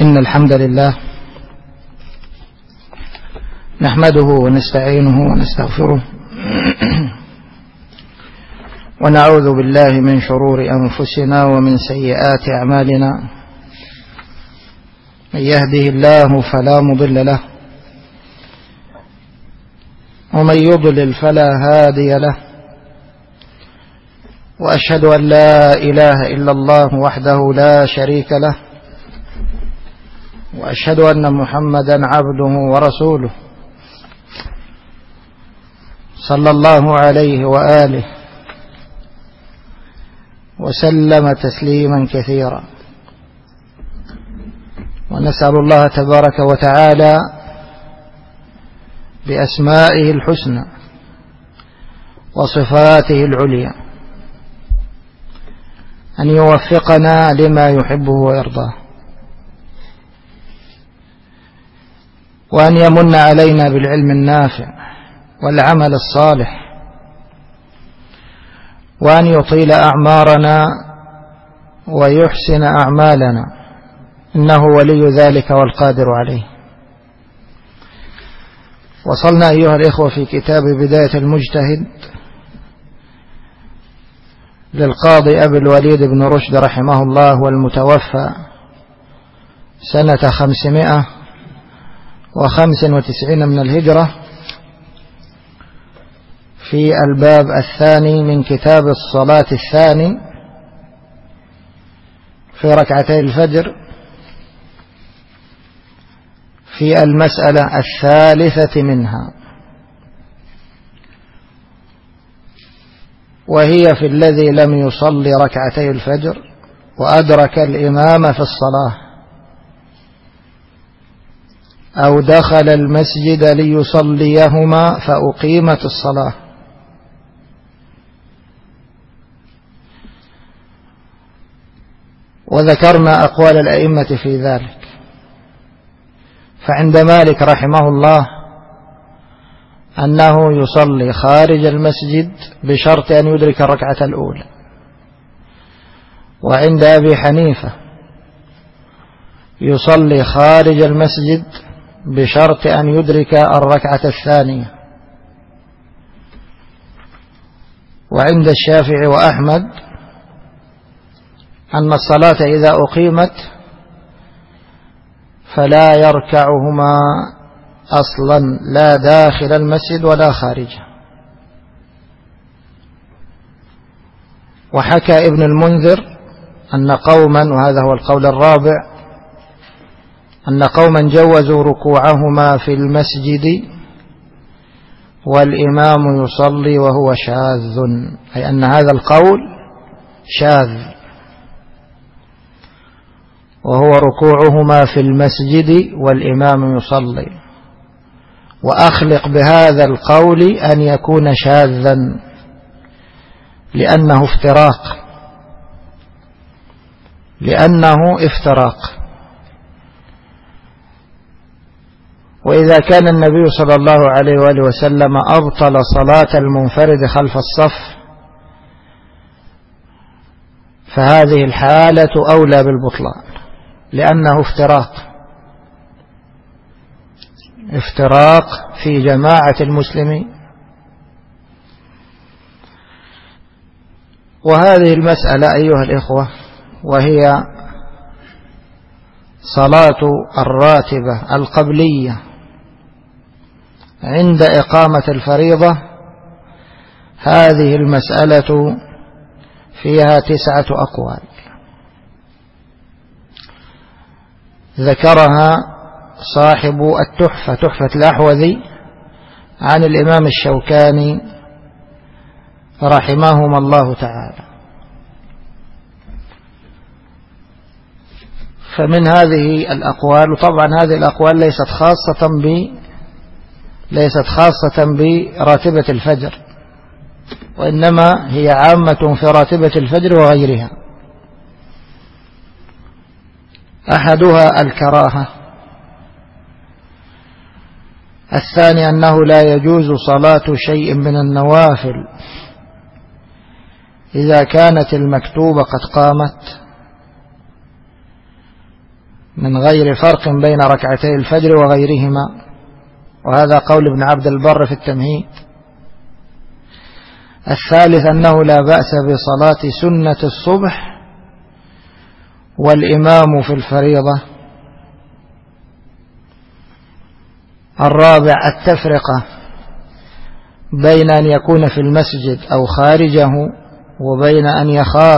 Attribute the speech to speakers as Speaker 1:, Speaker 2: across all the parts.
Speaker 1: إن الحمد لله نحمده ونستعينه ونستغفره ونعوذ بالله من شرور أنفسنا ومن سيئات أعمالنا. من يهده الله فلا مضل له ومن يضلل فلا هادي له، وأشهد أن لا إله إلا الله وحده لا شريك له، وأشهد أن محمدا عبده ورسوله صلى الله عليه وآله وسلم تسليما كثيرا. ونسأل الله تبارك وتعالى بأسمائه الحسنى وصفاته العليا أن يوفقنا لما يحبه ويرضاه، وأن يمن علينا بالعلم النافع والعمل الصالح، وأن يطيل أعمارنا ويحسن أعمالنا، إنه ولي ذلك والقادر عليه. وصلنا أيها الإخوة في كتاب بداية المجتهد للقاضي أبي الوليد بن رشد رحمه الله، والمتوفى سنة 595 من الهجرة، في الباب الثاني من كتاب الصلاة الثاني في ركعتي الفجر، في المسألة 3 منها، وهي في الذي لم يصلي ركعتي الفجر وأدرك الإمام في الصلاة أو دخل المسجد ليصليهما فأقيمت الصلاة. وذكرنا أقوال الأئمة في ذلك. فعند مالك رحمه الله أنه يصلي خارج المسجد بشرط أن يدرك الركعة الأولى، وعند أبي حنيفة يصلي خارج المسجد بشرط أن يدرك الركعة الثانية، وعند الشافعي وأحمد أن الصلاة إذا أقيمت فلا يركعهما أصلا، لا داخل المسجد ولا خارجه. وحكى ابن المنذر أن قوما، وهذا هو القول الرابع، أن قوما جوزوا ركوعهما في المسجد والإمام يصلي وهو شاذ، أي أن هذا القول شاذ، وهو ركوعهما في المسجد والإمام يصلي. وأخلق بهذا القول أن يكون شاذا لأنه افتراق. وإذا كان النبي صلى الله عليه وآله وسلم أبطل صلاة المنفرد خلف الصف، فهذه الحالة أولى بالبطلان، لأنه افتراق في جماعة المسلمين. وهذه المسألة أيها الإخوة وهي صلاة الراتبة القبلية عند إقامة الفريضة، هذه المسألة فيها 9 أقوال ذكرها صاحب التحفة، تحفة الأحوذي، عن الإمام الشوكاني رحمهما الله تعالى. فمن هذه الأقوال، وطبعا هذه الأقوال ليست خاصة براتبة الفجر، وإنما هي عامة في راتبة الفجر وغيرها. أحدها الكراهة، الثاني أنه لا يجوز صلاة شيء من النوافل إذا كانت المكتوبة قد قامت، من غير فرق بين ركعتي الفجر وغيرهما، وهذا قول ابن عبد البر في التمهيد. الثالث أنه لا بأس بصلاة سنة الصبح والإمام في الفريضة. الرابع التفرقة بين أن يكون في المسجد أو خارجه وبين أن يخاف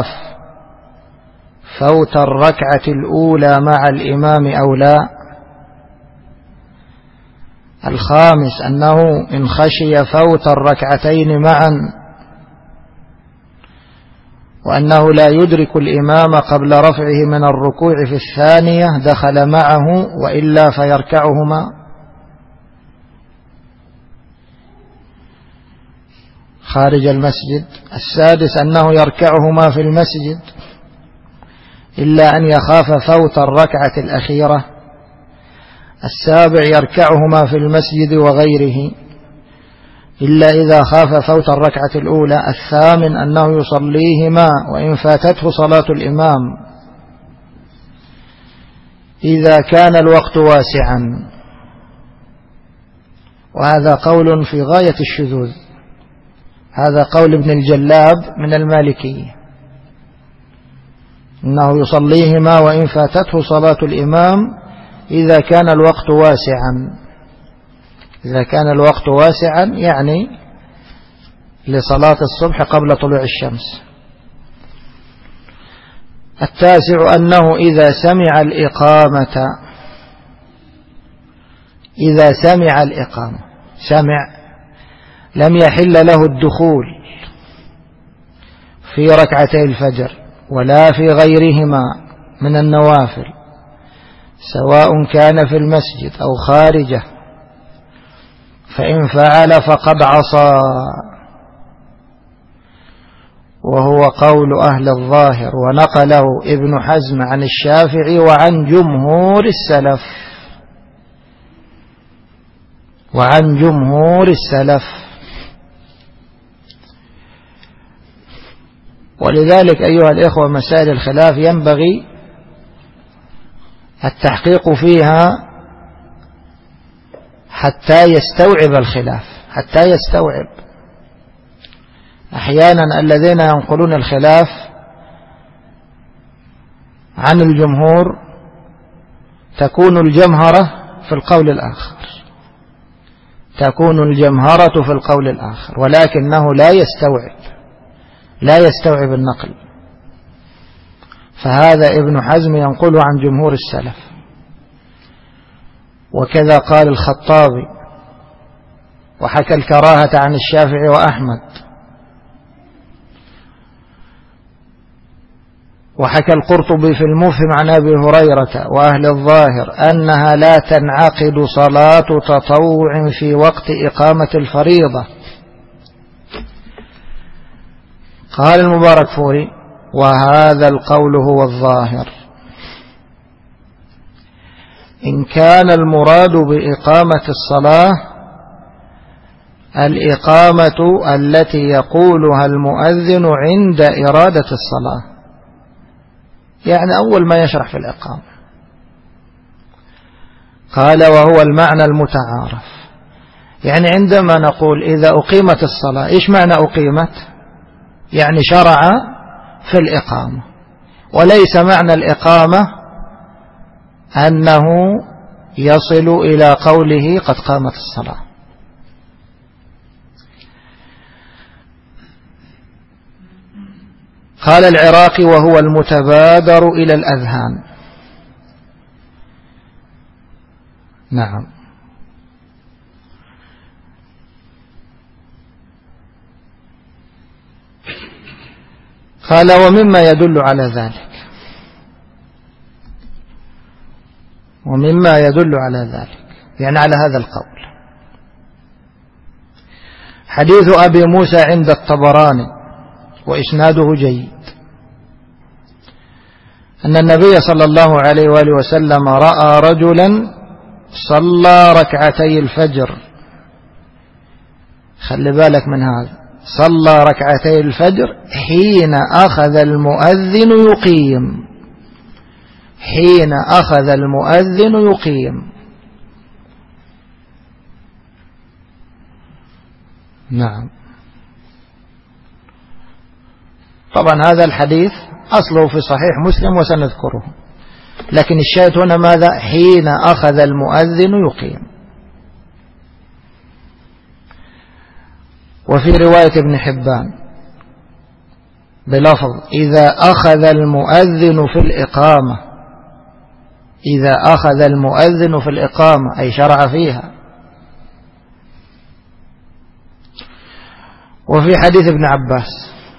Speaker 1: فوت الركعة الأولى مع الإمام أو لا. الخامس أنه إن خشي فوت الركعتين معا وأنه لا يدرك الإمام قبل رفعه من الركوع في الثانية دخل معه وإلا فيركعهما. خارج المسجد. السادس أنه يركعهما في المسجد إلا أن يخاف فوت الركعة الأخيرة. السابع يركعهما في المسجد وغيره إلا إذا خاف فوت الركعة الأولى. الثامن أنه يصليهما وإن فاتته صلاة الإمام إذا كان الوقت واسعا، وهذا قول في غاية الشذوذ. هذا قول ابن الجلاب من المالكية، أنه يصليهما وإن فاتته صلاة الإمام إذا كان الوقت واسعا. إذا كان الوقت واسعا يعني لصلاة الصبح قبل طلوع الشمس. التاسع أنه إذا سمع الإقامة لم يحل له الدخول في ركعتي الفجر ولا في غيرهما من النوافل، سواء كان في المسجد أو خارجه، فإن فعل فقد عصى، وهو قول أهل الظاهر، ونقله ابن حزم عن الشافعي وعن جمهور السلف. ولذلك أيها الإخوة مسائل الخلاف ينبغي التحقيق فيها حتى يستوعب الخلاف، حتى يستوعب. أحيانا الذين ينقلون الخلاف عن الجمهور تكون الجمهرة في القول الآخر، ولكنه لا يستوعب النقل. فهذا ابن حزم ينقل عن جمهور السلف، وكذا قال الخطابي، وحكى الكراهة عن الشافعي وأحمد، وحكى القرطبي في المفهم عن أبي هريرة وأهل الظاهر أنها لا تنعقد صلاة تطوع في وقت إقامة الفريضة. قال المباركفوري: وهذا القول هو الظاهر. إن كان المراد بإقامة الصلاة الإقامة التي يقولها المؤذن عند إرادة الصلاة، يعني أول ما يشرح في الإقامة. قال: وهو المعنى المتعارف. يعني عندما نقول إذا أقيمت الصلاة، إيش معنى أقيمت؟ يعني شرع في الإقامة، وليس معنى الإقامة أنه يصل إلى قوله قد قامت الصلاة. قال العراقي: وهو المتبادر إلى الأذهان. نعم. قال: ومما يدل على ذلك يعني على هذا القول حديث أبي موسى عند الطبراني وإسناده جيد، أن النبي صلى الله عليه وآله وسلم رأى رجلا صلى ركعتي الفجر. خلي بالك من هذا، صلى ركعتي الفجر حين أخذ المؤذن يقيم. حين أخذ المؤذن يقيم. نعم. طبعا هذا الحديث أصله في صحيح مسلم وسنذكره، لكن الشاهد هنا ماذا؟ حين أخذ المؤذن يقيم. وفي رواية ابن حبان بلفظ إذا أخذ المؤذن في الإقامة، إذا أخذ المؤذن في الإقامة أي شرع فيها. وفي حديث ابن عباس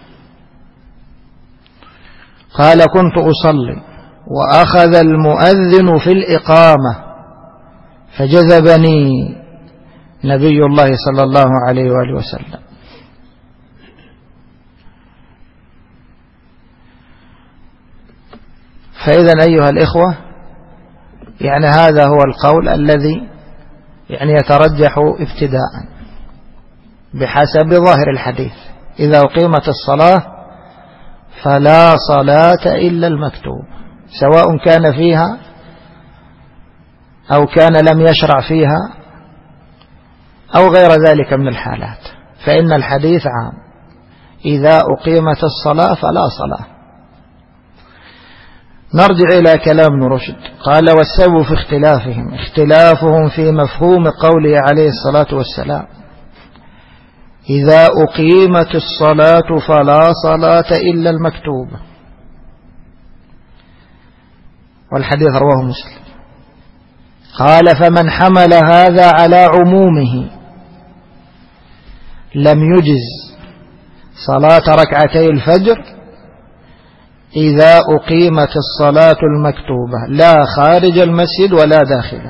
Speaker 1: قال كنت أصلي وأخذ المؤذن في الإقامة فجذبني نبي الله صلى الله عليه وآله وسلم. فإذا أيها الإخوة، يعني هذا هو القول الذي يعني يترجح ابتداء بحسب ظاهر الحديث: إذا أقيمت الصلاة فلا صلاة إلا المكتوب، سواء كان فيها أو كان لم يشرع فيها أو غير ذلك من الحالات، فإن الحديث عام: إذا أقيمت الصلاة فلا صلاة. نرجع إلى كلام ابن رشد. قال والسبب في اختلافهم في مفهوم قوله عليه الصلاة والسلام: إذا أقيمت الصلاة فلا صلاة إلا المكتوبة. والحديث رواه مسلم. قال فمن حمل هذا على عمومه لم يجز صلاة ركعتي الفجر إذا أقيمت الصلاة المكتوبة لا خارج المسجد ولا داخله.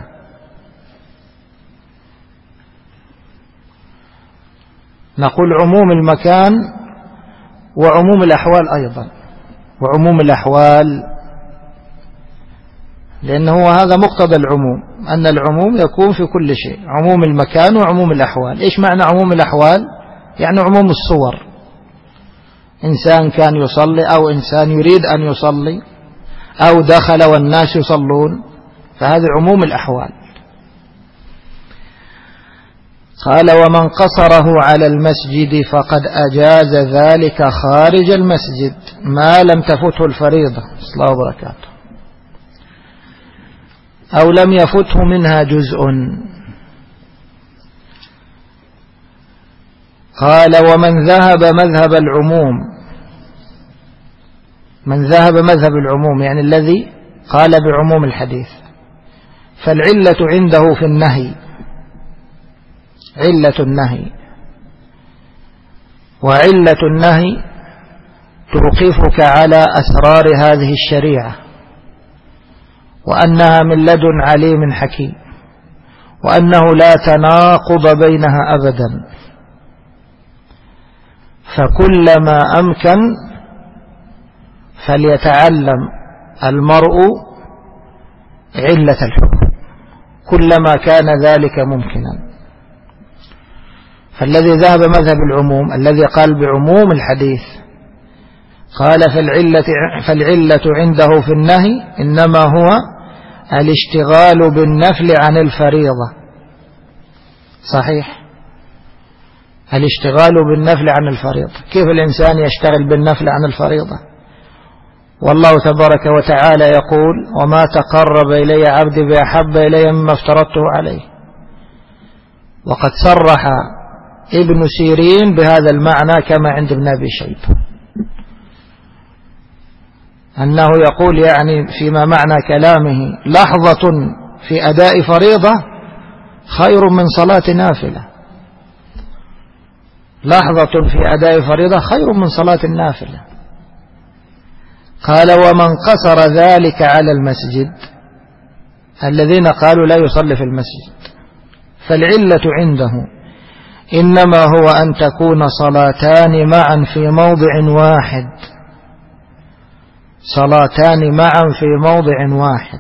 Speaker 1: نقول عموم المكان وعموم الأحوال أيضا، وعموم الأحوال لأنه هذا مقتضى العموم، أن العموم يكون في كل شيء، عموم المكان وعموم الأحوال. إيش معنى عموم الأحوال؟ يعني عموم الصور، إنسان كان يصلي أو إنسان يريد أن يصلي أو دخل والناس يصلون، فهذا عموم الأحوال. قال ومن قصره على المسجد فقد أجاز ذلك خارج المسجد ما لم تفته الفريضة صلى الله وبركاته أو لم يفته منها جزء. قال ومن ذهب مذهب العموم، من ذهب مذهب العموم يعني الذي قال بعموم الحديث، فالعلة عنده في النهي، علة النهي، وعلة النهي توقفك على أسرار هذه الشريعة وأنها من لدن عليم حكيم، وأنه لا تناقض بينها أبدا، فكلما أمكن فليتعلم المرء علة الحكم كلما كان ذلك ممكنا. فالذي ذهب مذهب العموم الذي قال بعموم الحديث قال فالعلة عنده في النهي إنما هو الاشتغال بالنفل عن الفريضة. صحيح، الاشتغال بالنفل عن الفريضة. كيف الإنسان يشتغل بالنفل عن الفريضة؟ والله تبارك وتعالى يقول وما تقرب إلي عبدي بأحب إلي مما افترضته عليه. وقد صرح ابن سيرين بهذا المعنى كما عند ابن أبي شيبة، أنه يقول يعني فيما معنى كلامه لحظة في أداء فريضة خير من صلاة نافلة، لحظة في أداء فريضة خير من صلاة النافلة. قال ومن قصر ذلك على المسجد، الذين قالوا لا يصلي في المسجد، فالعلة عنده إنما هو أن تكون صلاتان معا في موضع واحد، صلاتان معا في موضع واحد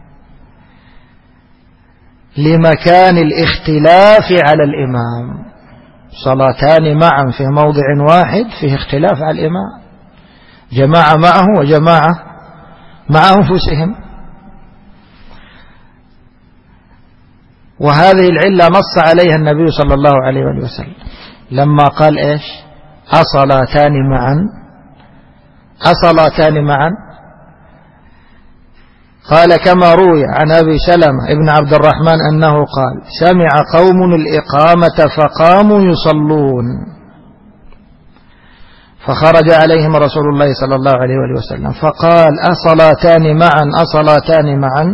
Speaker 1: لمكان الاختلاف على الإمام، صلاتان معا في موضع واحد فيه اختلاف على الإمام، جماعة معه وجماعة مع أنفسهم، وهذه العلة نص عليها النبي صلى الله عليه وسلم لما قال إيش؟ أصلاتان معا، أصلاتان معا. قال كما روي عن أبي سلمة ابن عبد الرحمن أنه قال سمع قوم الإقامة فقاموا يصلون فخرج عليهم رسول الله صلى الله عليه وسلم فقال أصلاتان معا، أصلاتان معا.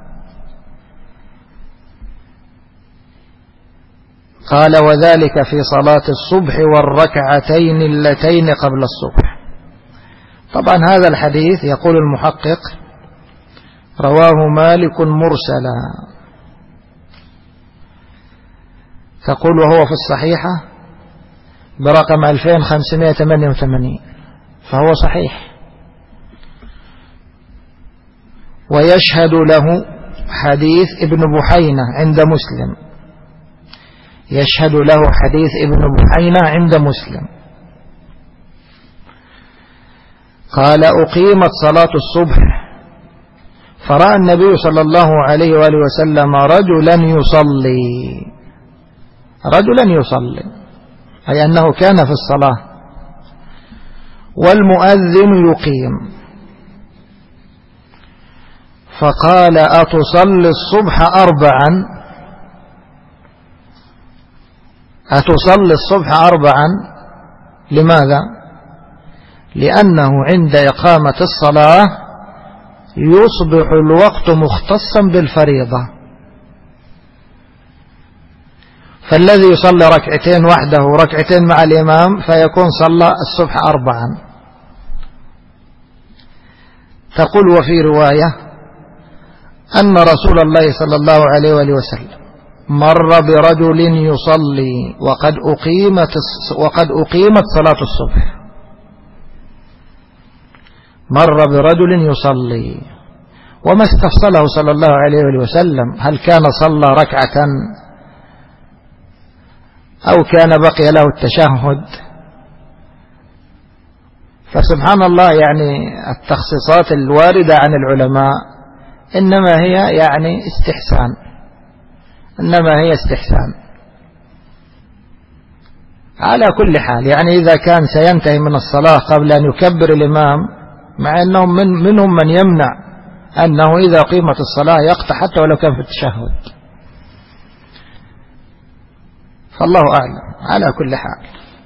Speaker 1: قال وذلك في صلاة الصبح والركعتين اللتين قبل الصبح. طبعا هذا الحديث يقول المحقق رواه مالك مرسلا، تقول وهو في الصحيحة برقم 2588، فهو صحيح. ويشهد له حديث ابن بحينة عند مسلم، يشهد له حديث ابن بحينة عند مسلم قال أقيمت صلاة الصبح فرأى النبي صلى الله عليه وآله وسلم رجلا يصلي، أي أنه كان في الصلاة، والمؤذن يقيم، فقال أتصلي الصبح أربعا؟ أتصلي الصبح أربعا؟ لماذا؟ لأنه عند إقامة الصلاة يصبح الوقت مختصا بالفريضة، فالذي يصلي ركعتين وحده وركعتين مع الإمام فيكون صلى الصبح أربعا. تقول وفي رواية أن رسول الله صلى الله عليه وسلم مر برجل يصلي وقد أقيمت صلاة الصبح، مر برجل يصلي وما استفصله صلى الله عليه وسلم هل كان صلى ركعة أو كان بقي له التشهد. فسبحان الله يعني التخصيصات الواردة عن العلماء إنما هي يعني استحسان على كل حال. يعني إذا كان سينتهي من الصلاة قبل أن يكبر الإمام، مع أنهم منهم من يمنع أنه إذا قيمت الصلاة يقطع حتى ولو كان في التشهد، فالله أعلم. على كل حال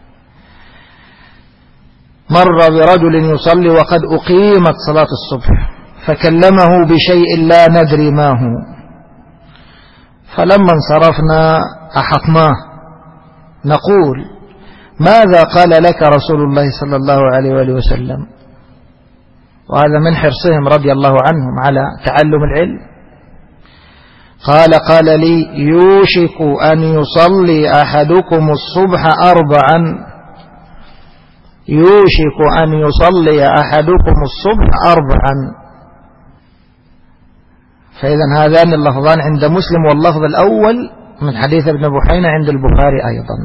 Speaker 1: مر برجل يصلي وقد أقيمت صلاة الصبح فكلمه بشيء لا ندري ما هو، فلما انصرفنا أحطناه نقول ماذا قال لك رسول الله صلى الله عليه وسلم؟ وهذا من حرصهم رضي الله عنهم على تعلم العلم. قال لي يوشك أن يصلي أحدكم الصبح أربعا، يوشك أن يصلي أحدكم الصبح أربعا. فإذا هذان اللفظان عند مسلم، واللفظ الأول من حديث ابن بحينة عند البخاري أيضا،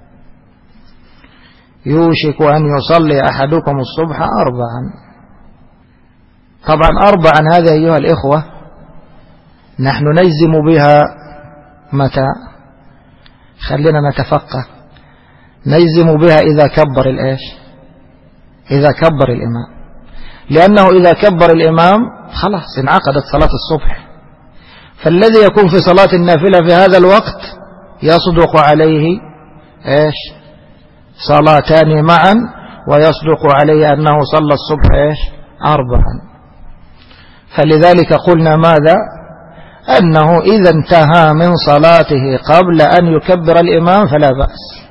Speaker 1: يوشك أن يصلي أحدكم الصبح أربعا. طبعا أربعا هذه أيها الإخوة نحن نجزم بها متى؟ خلينا نتفقه. نجزم بها إذا كبر الإيش؟ إذا كبر الإمام، لأنه إذا كبر الإمام خلاص انعقدت صلاة الصبح، فالذي يكون في صلاة النافلة في هذا الوقت يصدق عليه إيش؟ صلاتان معا، ويصدق عليه أنه صلى الصبح إيش؟ أربعا. فلذلك قلنا ماذا؟ أنه إذا انتهى من صلاته قبل أن يكبر الإمام فلا بأس.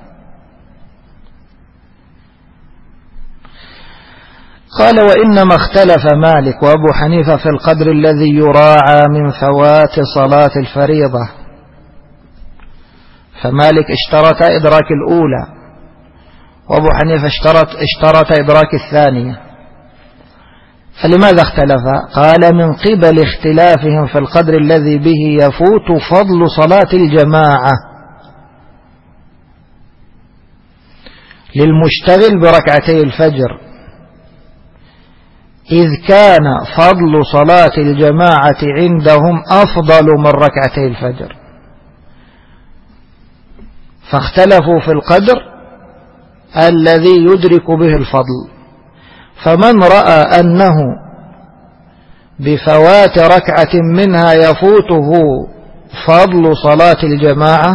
Speaker 1: قال وإنما اختلف مالك وأبو حنيفة في القدر الذي يراعى من فوات صلاة الفريضة، فمالك اشترط إدراك الأولى، وأبو حنيفة اشترط إدراك الثانية. فلماذا اختلف؟ قال من قبل اختلافهم في القدر الذي به يفوت فضل صلاة الجماعة للمشتغل بركعتي الفجر، إذ كان فضل صلاة الجماعة عندهم أفضل من ركعتي الفجر. فاختلفوا في القدر الذي يدرك به الفضل. فمن رأى أنه بفوات ركعة منها يفوته فضل صلاة الجماعة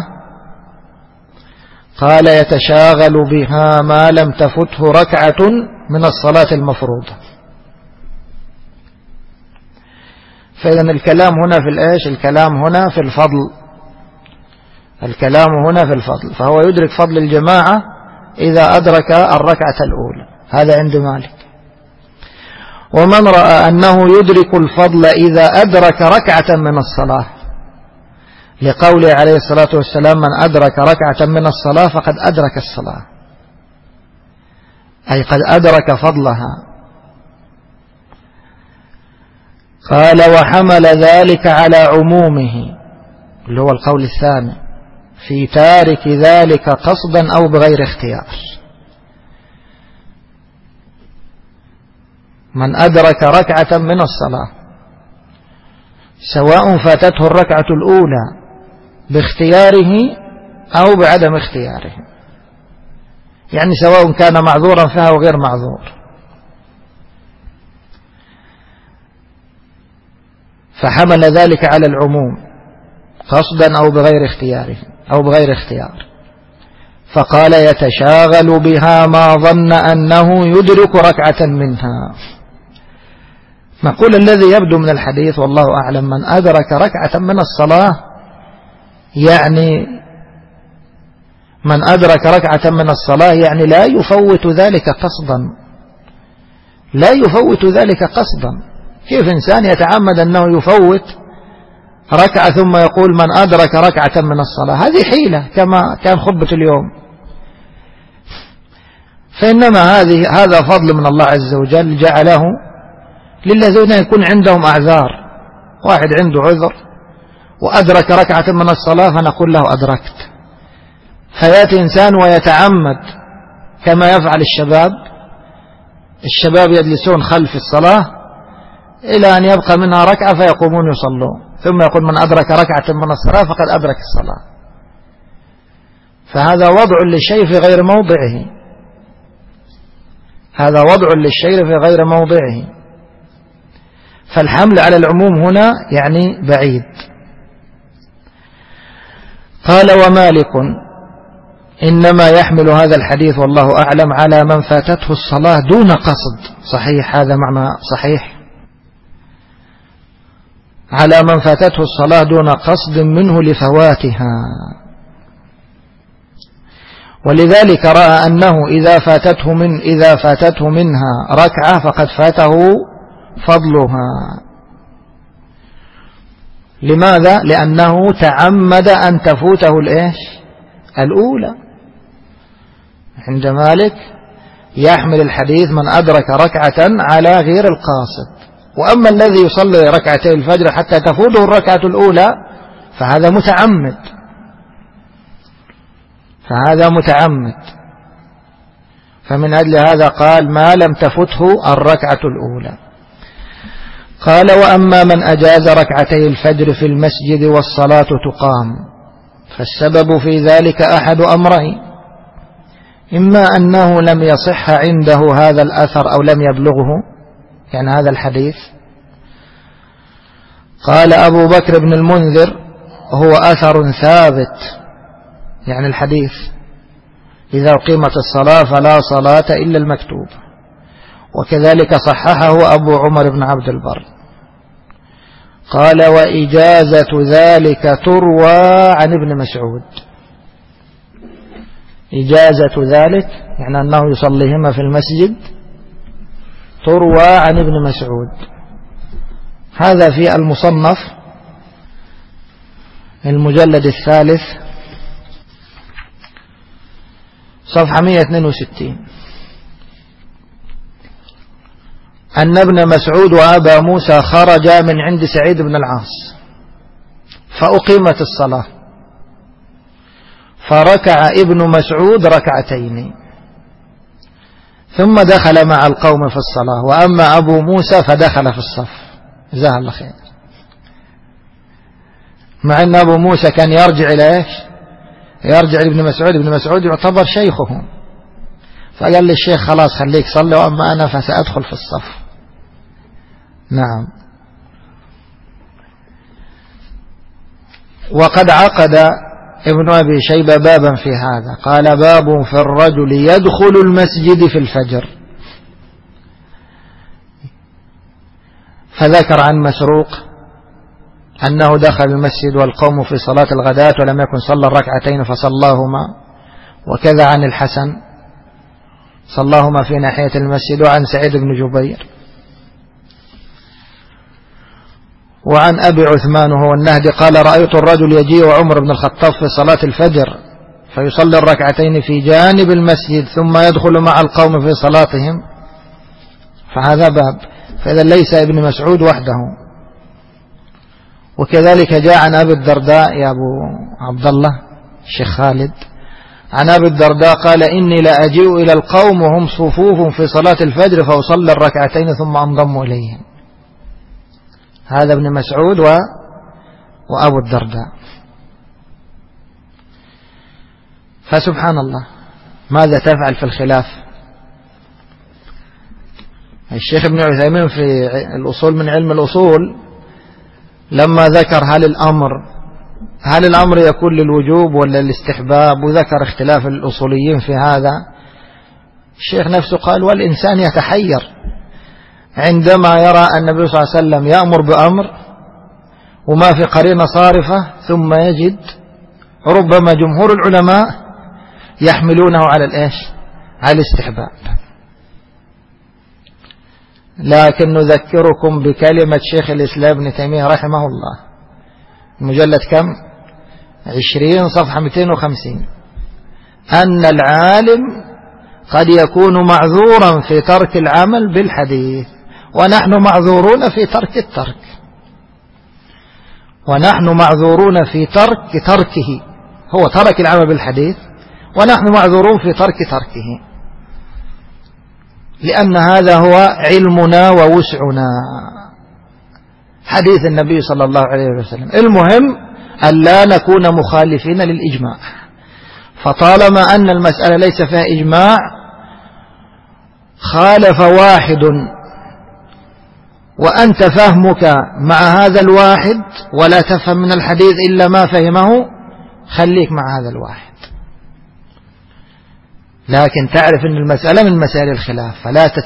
Speaker 1: قال يتشاغل بها ما لم تفته ركعة من الصلاة المفروضة. فإذن الكلام هنا في الإيش؟ الكلام هنا في الفضل، الكلام هنا في الفضل. فهو يدرك فضل الجماعة إذا أدرك الركعة الأولى، هذا عند مالك. ومن رأى أنه يدرك الفضل إذا أدرك ركعة من الصلاة، لقوله عليه الصلاة والسلام من أدرك ركعة من الصلاة فقد أدرك الصلاة، أي قد أدرك فضلها. قال وحمل ذلك على عمومه، اللي هو القول الثاني، في تارك ذلك قصدا أو بغير اختيار. من أدرك ركعة من الصلاة سواء فاتته الركعة الأولى باختياره أو بعدم اختياره، يعني سواء كان معذورا فيها أو غير معذور، فحمل ذلك على العموم قصدا أو بغير اختياره أو بغير اختيار. فقال يتشاغل بها ما ظن أنه يدرك ركعة منها. نقول الذي يبدو من الحديث والله أعلم من أدرك ركعة من الصلاة، يعني من أدرك ركعة من الصلاة يعني لا يفوت ذلك قصدا، لا يفوت ذلك قصدا. كيف إنسان يتعمد أنه يفوت ركعة ثم يقول من أدرك ركعة من الصلاة؟ هذه حيلة كما كان خطبة اليوم. فإنما هذا فضل من الله عز وجل جعله للذين يكون عندهم أعذار. واحد عنده عذر وأدرك ركعة من الصلاة فنقول له أدركت. فيأتي إنسان ويتعمد كما يفعل الشباب يجلسون خلف الصلاة إلى أن يبقى منها ركعة فيقومون يصلون، ثم يقول من أدرك ركعة من الصلاة فقد أدرك الصلاة. فهذا وضع للشيء في غير موضعه، هذا وضع للشيء في غير موضعه. فالحمل على العموم هنا يعني بعيد. قال ومالك إنما يحمل هذا الحديث والله أعلم على من فاتته الصلاة دون قصد. صحيح، هذا معنى صحيح، على من فاتته الصلاة دون قصد منه لفواتها. ولذلك رأى أنه إذا فاتته منها ركعة فقد فاته فضلها. لماذا؟ لأنه تعمد أن تفوته الأولى. عند مالك يحمل الحديث من أدرك ركعة على غير القاصد. وأما الذي يصلي ركعتي الفجر حتى تفوته الركعة الأولى فهذا متعمد. فمن أجل هذا قال ما لم تفته الركعة الأولى. قال وأما من أجاز ركعتي الفجر في المسجد والصلاة تقام فالسبب في ذلك أحد أمرين: إما أنه لم يصح عنده هذا الأثر أو لم يبلغه، يعني هذا الحديث. قال أبو بكر بن المنذر هو أثر ثابت، يعني الحديث إذا أقيمت الصلاة فلا صلاة إلا المكتوب. وكذلك صححه أبو عمر بن عبد البر. قال وإجازة ذلك تروى عن ابن مسعود. إجازة ذلك يعني أنه يصليهما في المسجد تروى عن ابن مسعود. هذا في المصنف المجلد الثالث صفحة 162 أن ابن مسعود وأبا موسى خرجا من عند سعيد بن العاص فأقيمت الصلاة فركع ابن مسعود ركعتين ثم دخل مع القوم في الصلاة، وأما أبو موسى فدخل في الصف. جزاه الله خير. مع أن أبو موسى كان يرجع يرجع لابن مسعود، ابن مسعود يعتبر شيخه، فقال للشيخ خلاص خليك صلي وأما أنا فسأدخل في الصف. نعم. وقد عقد ابن أبي شيبة بابا في هذا، قال باب في الرجل يدخل المسجد في الفجر، فذكر عن مسروق أنه دخل المسجد والقوم في صلاة الغداة ولم يكن صلى الركعتين فصلاهما، وكذا عن الحسن صلاهما في ناحية المسجد، وعن سعيد بن جبير، وعن أبي عثمان هو النهدي قال رأيت الرجل يجيء عمر بن الخطاب في صلاة الفجر فيصلي الركعتين في جانب المسجد ثم يدخل مع القوم في صلاتهم، فهذا باب. فإذا ليس ابن مسعود وحده. وكذلك جاء عن أبي الدرداء يا أبو عبد الله الشيخ خالد، عن أبي الدرداء قال إني لأجيء إلى القوم وهم صفوف في صلاة الفجر فأصلي الركعتين ثم أنضم إليهم. هذا ابن مسعود وأبو الدرداء. فسبحان الله ماذا تفعل في الخلاف. الشيخ ابن عثيمين في الأصول من علم الأصول لما ذكر هل الأمر يكون للوجوب ولا الاستحباب، وذكر اختلاف الأصوليين في هذا، الشيخ نفسه قال والإنسان يتحير عندما يرى النبي صلى الله عليه وسلم يأمر بأمر وما في قرينة صارفة، ثم يجد ربما جمهور العلماء يحملونه على على الاستحباب. لكن نذكركم بكلمة شيخ الإسلام ابن تيمية رحمه الله، المجلد كم 20 صفحة 250، أن العالم قد يكون معذورا في ترك العمل بالحديث، ونحن معذورون في تركه، ونحن معذورون في تركه، هو ترك العمل بالحديث ونحن معذورون في تركه، لأن هذا هو علمنا ووسعنا، حديث النبي صلى الله عليه وسلم. المهم أن لا نكون مخالفين للإجماع، فطالما أن المسألة ليس فيها إجماع خالف واحد وأنت فهمك مع هذا الواحد ولا تفهم من الحديث إلا ما فهمه، خليك مع هذا الواحد، لكن تعرف أن المسألة من مسائل الخلاف،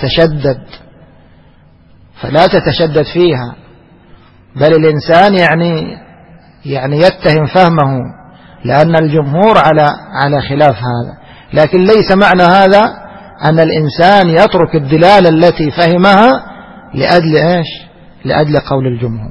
Speaker 1: فلا تتشدد فيها، بل الإنسان يعني يتهم فهمه، لأن الجمهور على خلاف هذا، لكن ليس معنى هذا أن الإنسان يترك الدلالة التي فهمها لأجل قول الجمهور.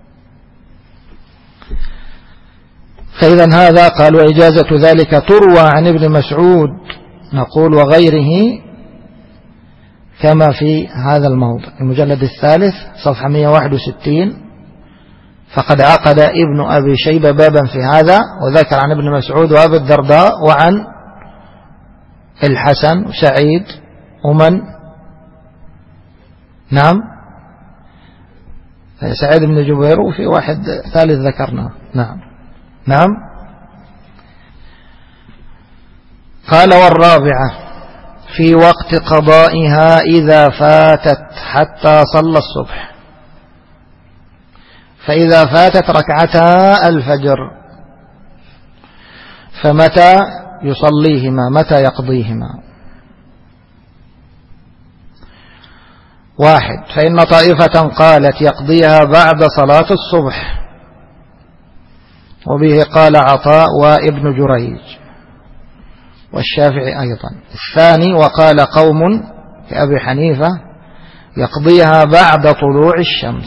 Speaker 1: فإذا هذا قال وإجازة ذلك تروى عن ابن مسعود نقول وغيره كما في هذا الموضع، المجلد الثالث صفحة 161. فقد عقد ابن أبي شيبة بابا في هذا، وذكر عن ابن مسعود وأبي الدرداء وعن الحسن وسعيد ومن نعم سعيد بن جبير، وفي واحد ثالث ذكرناه. نعم. قال والرابعة في وقت قضائها إذا فاتت حتى صلى الصبح، فإذا فاتت ركعتا الفجر فمتى يصليهما، متى يقضيهما؟ 1 فإن طائفة قالت يقضيها بعد صلاة الصبح، وبه قال عطاء وابن جريج والشافعي أيضا. 2 وقال قوم كأبي حنيفة يقضيها بعد طلوع الشمس.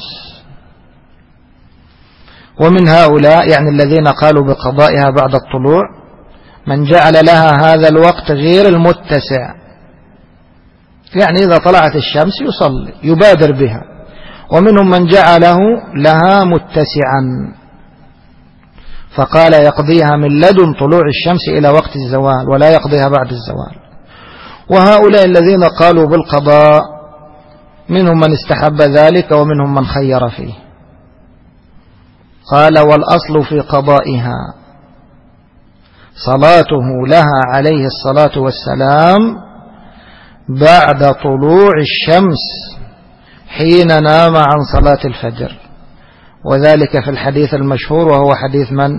Speaker 1: ومن هؤلاء يعني الذين قالوا بقضائها بعد الطلوع من جعل لها هذا الوقت غير المتسع، يعني إذا طلعت الشمس يصلي يبادر بها، ومنهم من جعله لها متسعا فقال يقضيها من لدن طلوع الشمس إلى وقت الزوال ولا يقضيها بعد الزوال. وهؤلاء الذين قالوا بالقضاء منهم من استحب ذلك ومنهم من خير فيه. قال والأصل في قضائها صلاته لها عليه الصلاة والسلام بعد طلوع الشمس حين نام عن صلاة الفجر، وذلك في الحديث المشهور، وهو حديث من؟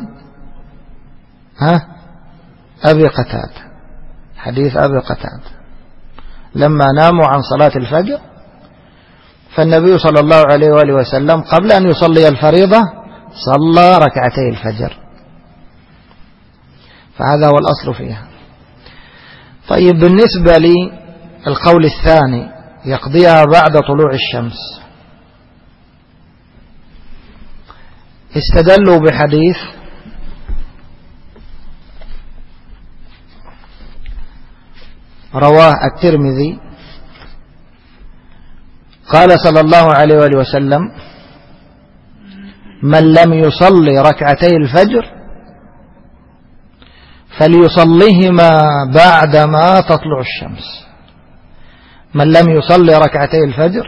Speaker 1: أبي قتادة، حديث أبي قتادة لما ناموا عن صلاة الفجر، فالنبي صلى الله عليه وآله وسلم قبل أن يصلي الفريضة صلى ركعتي الفجر، فهذا هو الأصل فيها. طيب، بالنسبة للقول الثاني يقضيها بعد طلوع الشمس، استدلوا بحديث رواه الترمذي قال صلى الله عليه وآله وسلم: من لم يصلي ركعتي الفجر فليصليهما بعدما تطلع الشمس. من لم يصلي ركعتي الفجر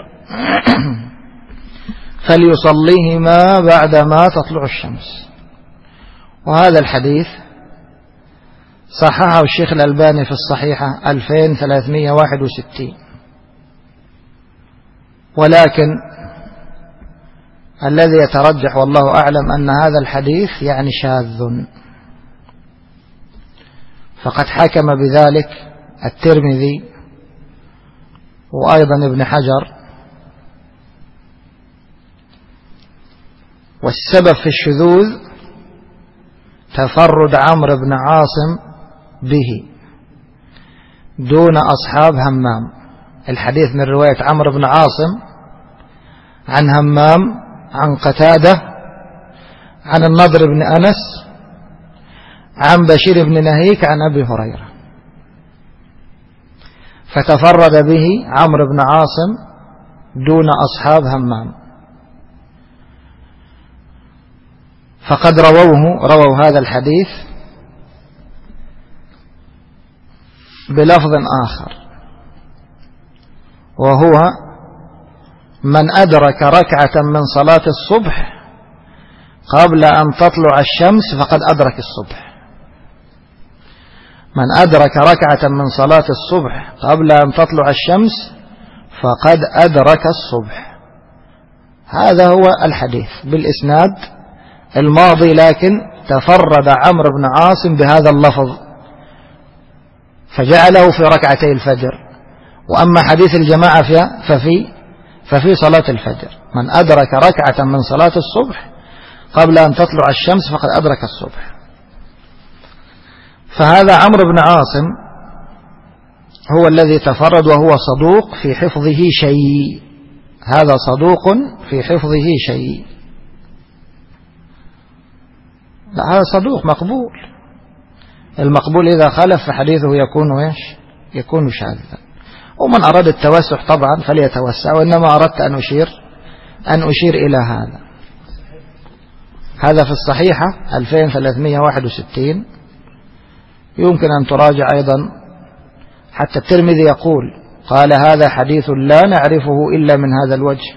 Speaker 1: فليصليهما بعدما تطلع الشمس. وهذا الحديث صححه الشيخ الألباني في الصحيحة 2361، ولكن الذي يترجح والله أعلم أن هذا الحديث يعني شاذ، فقد حكم بذلك الترمذي وأيضا ابن حجر. والسبب في الشذوذ تفرد عمرو بن عاصم به دون أصحاب همام. الحديث من رواية عمرو بن عاصم عن همام عن قتادة عن النضر بن أنس عن بشير بن نهيك عن أبي هريرة، فتفرد به عمرو بن عاصم دون أصحاب همام، فقد رووا هذا الحديث بلفظ آخر، وهو: من أدرك ركعة من صلاة الصبح قبل أن تطلع الشمس فقد أدرك الصبح. من أدرك ركعة من صلاة الصبح قبل أن تطلع الشمس فقد أدرك الصبح. هذا هو الحديث بالإسناد الماضي، لكن تفرد عمرو بن عاصم بهذا اللفظ فجعله في ركعتي الفجر. وأما حديث الجماعة ففي صلاة الفجر: من أدرك ركعة من صلاة الصبح قبل أن تطلع الشمس فقد أدرك الصبح. فهذا عمرو بن عاصم هو الذي تفرد، وهو صدوق في حفظه شيء. هذا صدوق في حفظه شيء. لا، هذا صدوق مقبول. المقبول إذا خلف فحديثه يكون شاذا. ومن أراد التوسع طبعا فليتوسع، وإنما أردت أن أشير إلى هذا في الصحيحة 2361. يمكن أن تراجع أيضا، حتى الترمذي يقول: قال هذا حديث لا نعرفه إلا من هذا الوجه.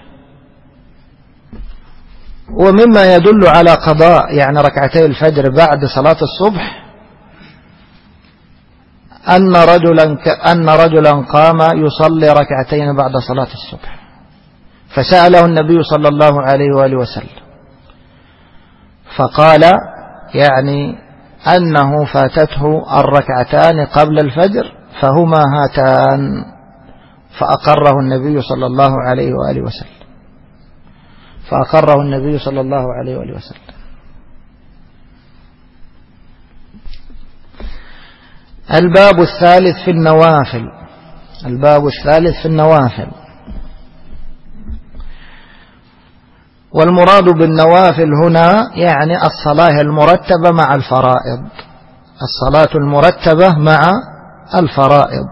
Speaker 1: ومما يدل على قضاء ركعتي الفجر بعد صلاة الصبح أن رجلا قام يصلي ركعتين بعد صلاة الصبح، فسأله النبي صلى الله عليه وآله وسلم، فقال أنه فاتته الركعتان قبل الفجر فهما هاتان، فأقره النبي صلى الله عليه وآله وسلم. الباب الثالث في النوافل. والمراد بالنوافل هنا الصلاة المرتبة مع الفرائض. الصلاة المرتبة مع الفرائض.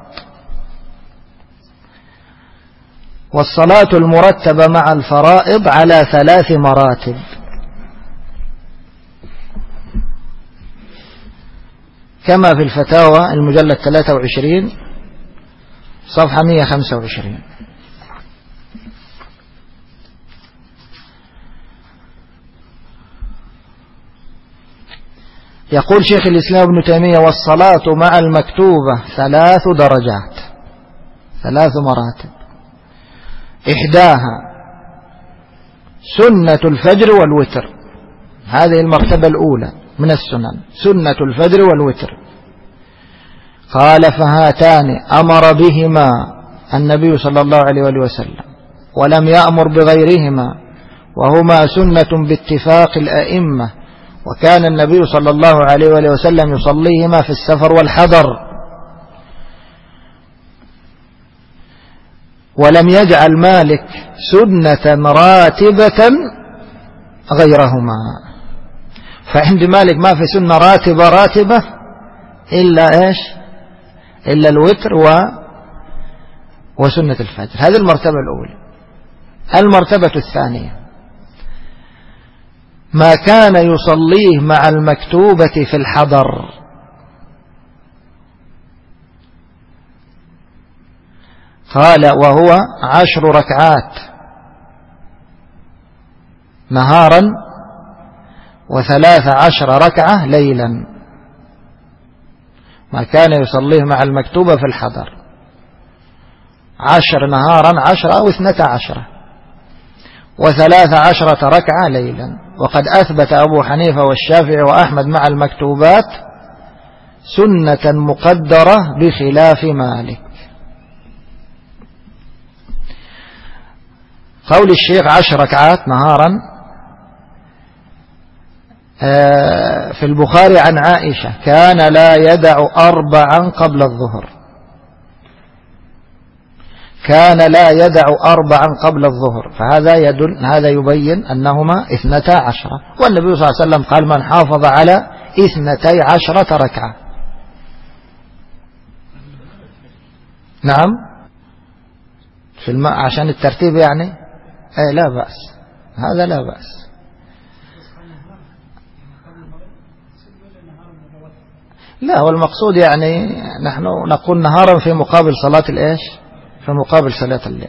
Speaker 1: والصلاة المرتبة مع الفرائض على 3 مراتب. كما في الفتاوى المجلد 23 صفحة 125. يقول شيخ الإسلام ابن تيمية: والصلاة مع المكتوبة 3 درجات، 3 مراتب. إحداها سنة الفجر والوتر، هذه المرتبة الأولى من السنن، سنة الفجر والوتر. قال: فهاتان أمر بهما النبي صلى الله عليه وآله وسلم ولم يأمر بغيرهما، وهما سنة باتفاق الأئمة، وكان النبي صلى الله عليه وآله وسلم يصليهما في السفر والحضر، ولم يجعل مالك سنة راتبة غيرهما. فعند مالك ما في سنة راتبة إلا إيش؟ إلا الوتر وسنة الفجر. هذه المرتبة الأولى. المرتبة الثانية ما كان يصليه مع المكتوبة في الحضر. قال: وهو 10 ركعات نهارا و13 ركعة ليلا. ما كان يصليه مع المكتوبة في الحضر 10 نهارا، 10 أو 12 و13 ركعة ليلا. وقد أثبت أبو حنيفة والشافعي وأحمد مع المكتوبات سنة مقدرة بخلاف مالك. قول الشيخ 10 ركعات نهارا في البخاري عن عائشة: كان لا يدع 4 قبل الظهر، كان لا يدع 4 قبل الظهر. فهذا يدل، هذا يبين أنهما 12. والنبي صلى الله عليه وسلم قال: من حافظ على 12 ركعة. نعم، في الماء عشان الترتيب يعني لا بأس، هذا لا بأس. لا، والمقصود يعني نحن نقول نهارا في مقابل صلاة الإيش؟ في مقابل صلاة الليل.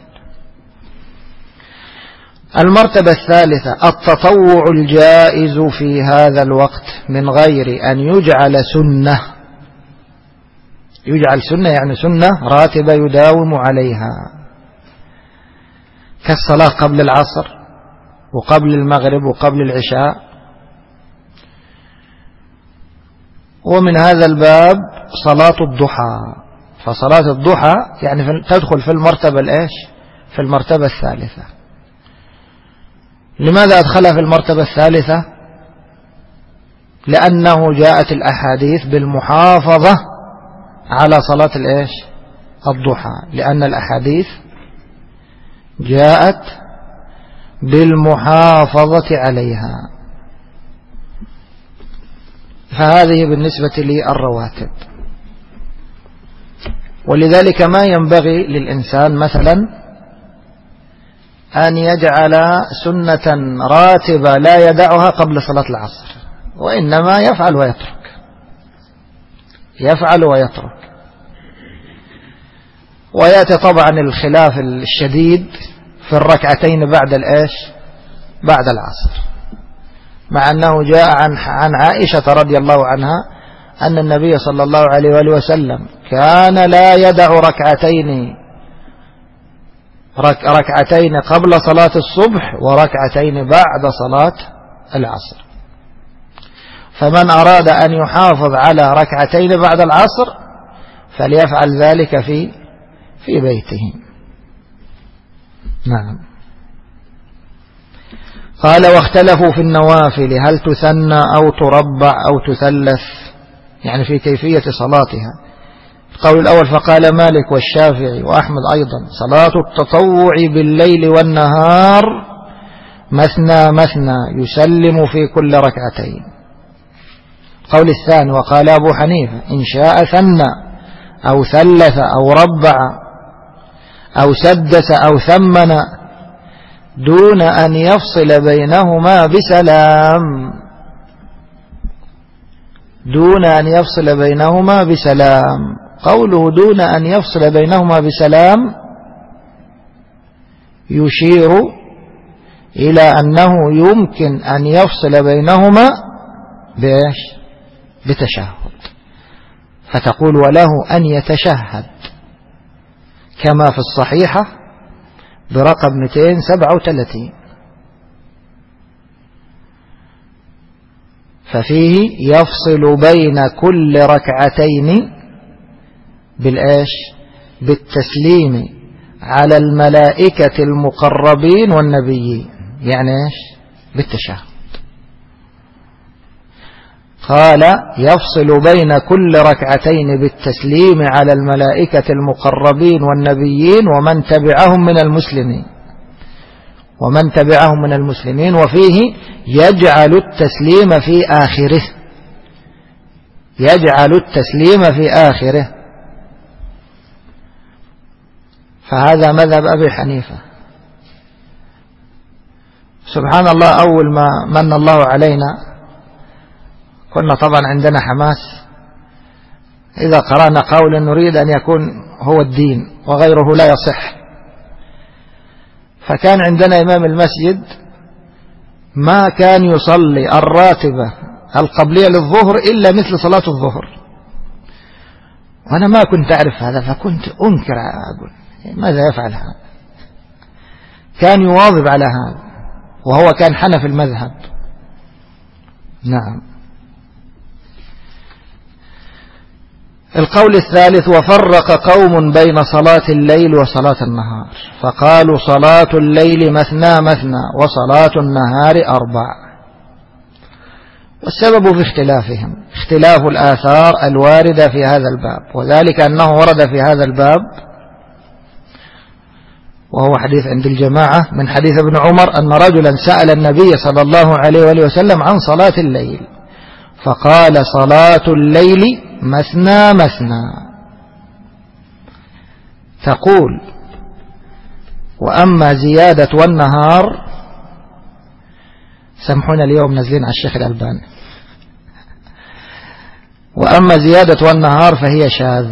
Speaker 1: المرتبة الثالثة التطوع الجائز في هذا الوقت من غير أن يجعل سنة. يجعل سنة يعني سنة راتبة يداوم عليها، كالصلاة قبل العصر وقبل المغرب وقبل العشاء. ومن هذا الباب صلاة الضحى. فصلاة الضحى يعني تدخل في المرتبة الإيش؟ في المرتبة الثالثة. لماذا أدخلها في المرتبة الثالثة؟ لأنه جاءت الأحاديث بالمحافظة على صلاة الإيش؟ الضحى، لأن الأحاديث جاءت بالمحافظة عليها. فهذه بالنسبة للرواتب. ولذلك ما ينبغي للإنسان مثلا أن يجعل سنة راتبة لا يدعها قبل صلاة العصر، وإنما يفعل ويترك، يفعل ويترك. ويأتي طبعا الخلاف الشديد في الركعتين بعد الإيش؟ بعد العصر، مع أنه جاء عن عائشة رضي الله عنها أن النبي صلى الله عليه وآله وسلم كان لا يدع ركعتين قبل صلاة الصبح وركعتين بعد صلاة العصر. فمن أراد أن يحافظ على ركعتين بعد العصر فليفعل ذلك في بيته. نعم. قال: واختلفوا في النوافل هل تثنى أو تربع أو تثلث، يعني في كيفية صلاتها. القول الأول فقال مالك والشافعي وأحمد أيضا: صلاة التطوع بالليل والنهار مثنى مثنى يسلم في كل ركعتين. القول الثاني وقال أبو حنيفة: إن شاء ثنى أو ثلث أو ربع أو سدس أو ثمن دون أن يفصل بينهما بسلام، دون أن يفصل بينهما بسلام. قوله دون أن يفصل بينهما بسلام يشير إلى أنه يمكن أن يفصل بينهما بإيش؟ بتشهد، فتقول وله أن يتشهد كما في الصحيحة برقم 237. ففيه يفصل بين كل ركعتين بالإيش؟ بالتسليم على الملائكة المقربين والنبيين. يعني إيش؟ بالتشهد. قال يفصل بين كل ركعتين بالتسليم على الملائكة المقربين والنبيين ومن تبعهم من المسلمين وفيه يجعل التسليم في آخره. فهذا مذهب أبي حنيفة. سبحان الله، أول ما من الله علينا كنا طبعا عندنا حماس، إذا قرأنا قولا نريد أن يكون هو الدين وغيره لا يصح. فكان عندنا إمام المسجد ما كان يصلي الراتبة القبلية للظهر إلا مثل صلاة الظهر، وأنا ما كنت أعرف هذا، فكنت أنكر، أقول ماذا يفعل هذا؟ كان يواظب على هذا، وهو كان حنف المذهب. نعم. القول الثالث: وفرق قوم بين صلاة الليل وصلاة النهار، فقالوا صلاة الليل مثنى وصلاة النهار 4. والسبب في اختلافهم اختلاف الآثار الواردة في هذا الباب، وذلك أنه ورد في هذا الباب، وهو حديث عند الجماعة من حديث ابن عمر أن رجلا سأل النبي صلى الله عليه وآله وسلم عن صلاة الليل، فقال صلاة الليل مثنى. تقول: وأما زيادة والنهار، سامحونا اليوم نزلين على الشيخ الألباني، وأما زيادة والنهار فهي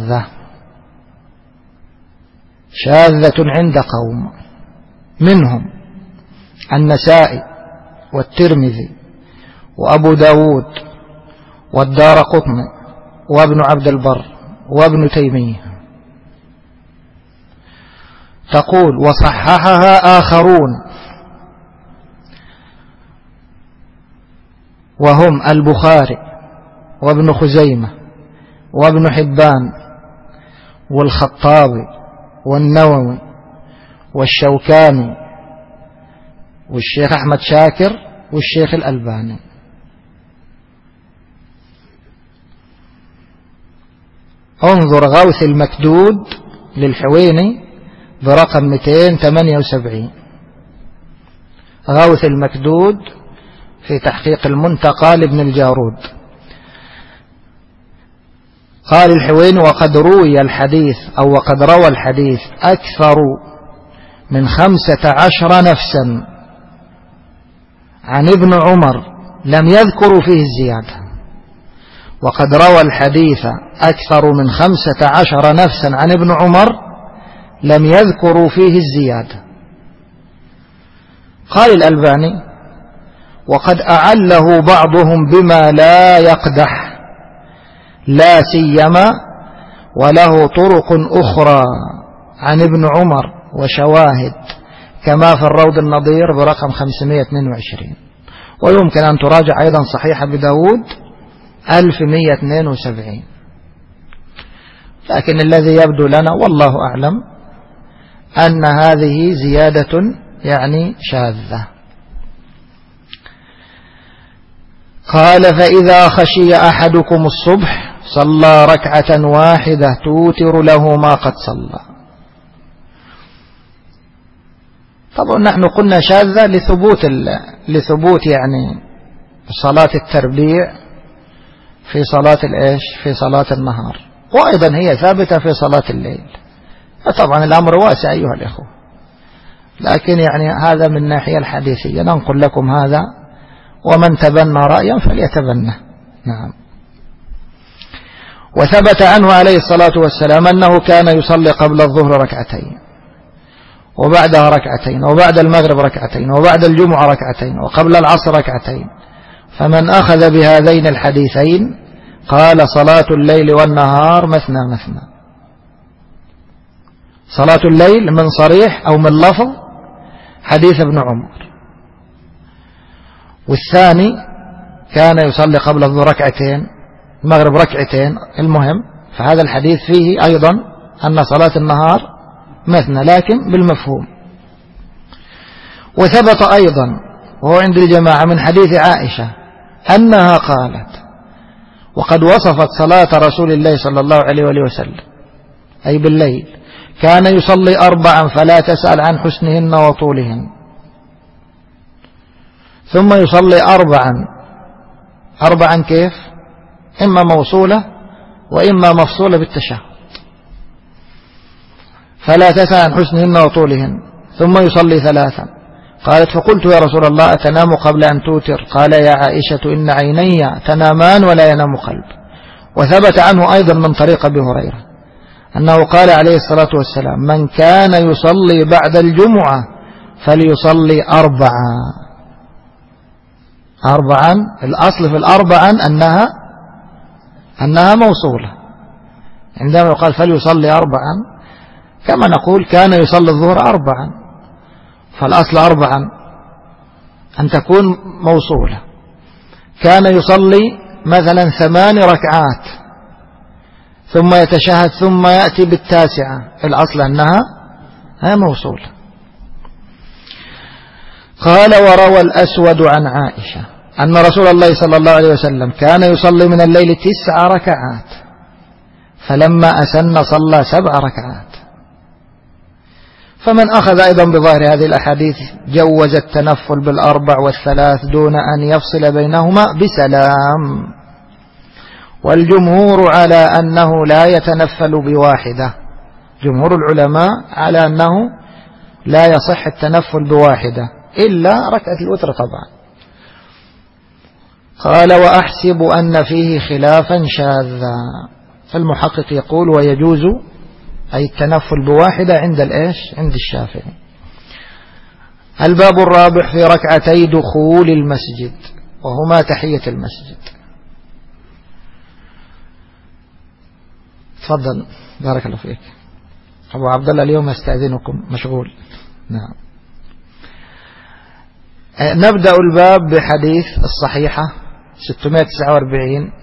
Speaker 1: شاذة عند قوم منهم النسائي والترمذي وأبو داود والدارقطني وابن عبد البر وابن تيمية. تقول: وصححها آخرون وهم البخاري وابن خزيمة وابن حبان والخطابي والنووي والشوكاني والشيخ أحمد شاكر والشيخ الألباني. انظر غوث المكدود للحويني برقم 278، غوث المكدود في تحقيق المنتقى لابن الجارود. قال الحويني: وقد روي الحديث أو وقد روى الحديث أكثر من 15 نفسا عن ابن عمر لم يذكروا فيه الزيادة. وقد روى الحديث أكثر من 15 نفسا عن ابن عمر لم يذكروا فيه الزيادة. قال الألباني: وقد أعله بعضهم بما لا يقدح، لا سيما وله طرق أخرى عن ابن عمر وشواهد، كما في الروض النظير برقم 522، ويمكن أن تراجع أيضا صحيح أبي داود 1172. لكن الذي يبدو لنا والله أعلم أن هذه زيادة يعني شاذة. قال: فإذا خشي أحدكم الصبح صلى ركعة واحدة توتر له ما قد صلى. طبعا نحن قلنا شاذة لثبوت يعني صلاة التربيع في صلاة الإيش؟ في صلاة النهار، وأيضا هي ثابتة في صلاة الليل. طبعا الأمر واسع أيها الإخوة، لكن يعني هذا من الناحية الحديثية ننقل لكم هذا، ومن تبنى رأيا فليتبنى. نعم. وثبت عنه عليه الصلاة والسلام أنه كان يصلي قبل الظهر ركعتين، وبعدها ركعتين، وبعد المغرب ركعتين، وبعد الجمعة ركعتين، وقبل العصر ركعتين. فمن أخذ بهذين الحديثين قال صلاة الليل والنهار مثنى مثنى. صلاة الليل من صريح أو من لفظ حديث ابن عمر. والثاني كان يصلي قبل الظهر ركعتين، المغرب ركعتين، المهم فهذا الحديث فيه أيضا أن صلاة النهار مثنى لكن بالمفهوم. وثبت أيضا وهو عند الجماعة من حديث عائشة أنها قالت وقد وصفت صلاة رسول الله صلى الله عليه وآله وسلم أي بالليل كان يصلي 4 فلا تسأل عن حسنهن وطولهن، ثم يصلي 4 كيف؟ إما موصولة وإما مفصولة بالتشهد، فلا تسأل عن حسنهن وطولهن، ثم يصلي 3. قالت فقلت يا رسول الله أتنام قبل أن توتر؟ قال يا عائشة إن عيني تنامان ولا ينام قلب. وثبت عنه أيضا من طريق أبي هريرة أنه قال عليه الصلاة والسلام من كان يصلي بعد الجمعة فليصلي 4. الأصل في 4 أنها موصولة. عندما يقال فليصلي 4 كما نقول كان يصلي الظهر 4، فالأصل 4 أن تكون موصولة. كان يصلي مثلا 8 ركعات ثم يتشهد ثم يأتي بال9، الأصل أنها موصولة. قال وروى الأسود عن عائشة أن رسول الله صلى الله عليه وسلم كان يصلي من الليل 9 ركعات فلما أسن صلى 7 ركعات. فمن أخذ أيضا بظاهر هذه الأحاديث جوز التنفل بال4 وال3 دون أن يفصل بينهما بسلام. والجمهور على أنه لا يتنفل بواحدة، جمهور العلماء على أنه لا يصح التنفل بواحدة إلا ركعة الوتر طبعا. قال وأحسب أن فيه خلافا شاذا، فالمحقق يقول ويجوز أي التنفل بواحدة عند الشافعي. الباب الرابع في ركعتي دخول المسجد وهما تحية المسجد. تفضل بارك الله فيك أبو عبد الله، اليوم أستأذنكم مشغول. نعم. نبدأ الباب بحديث الصحيحة 649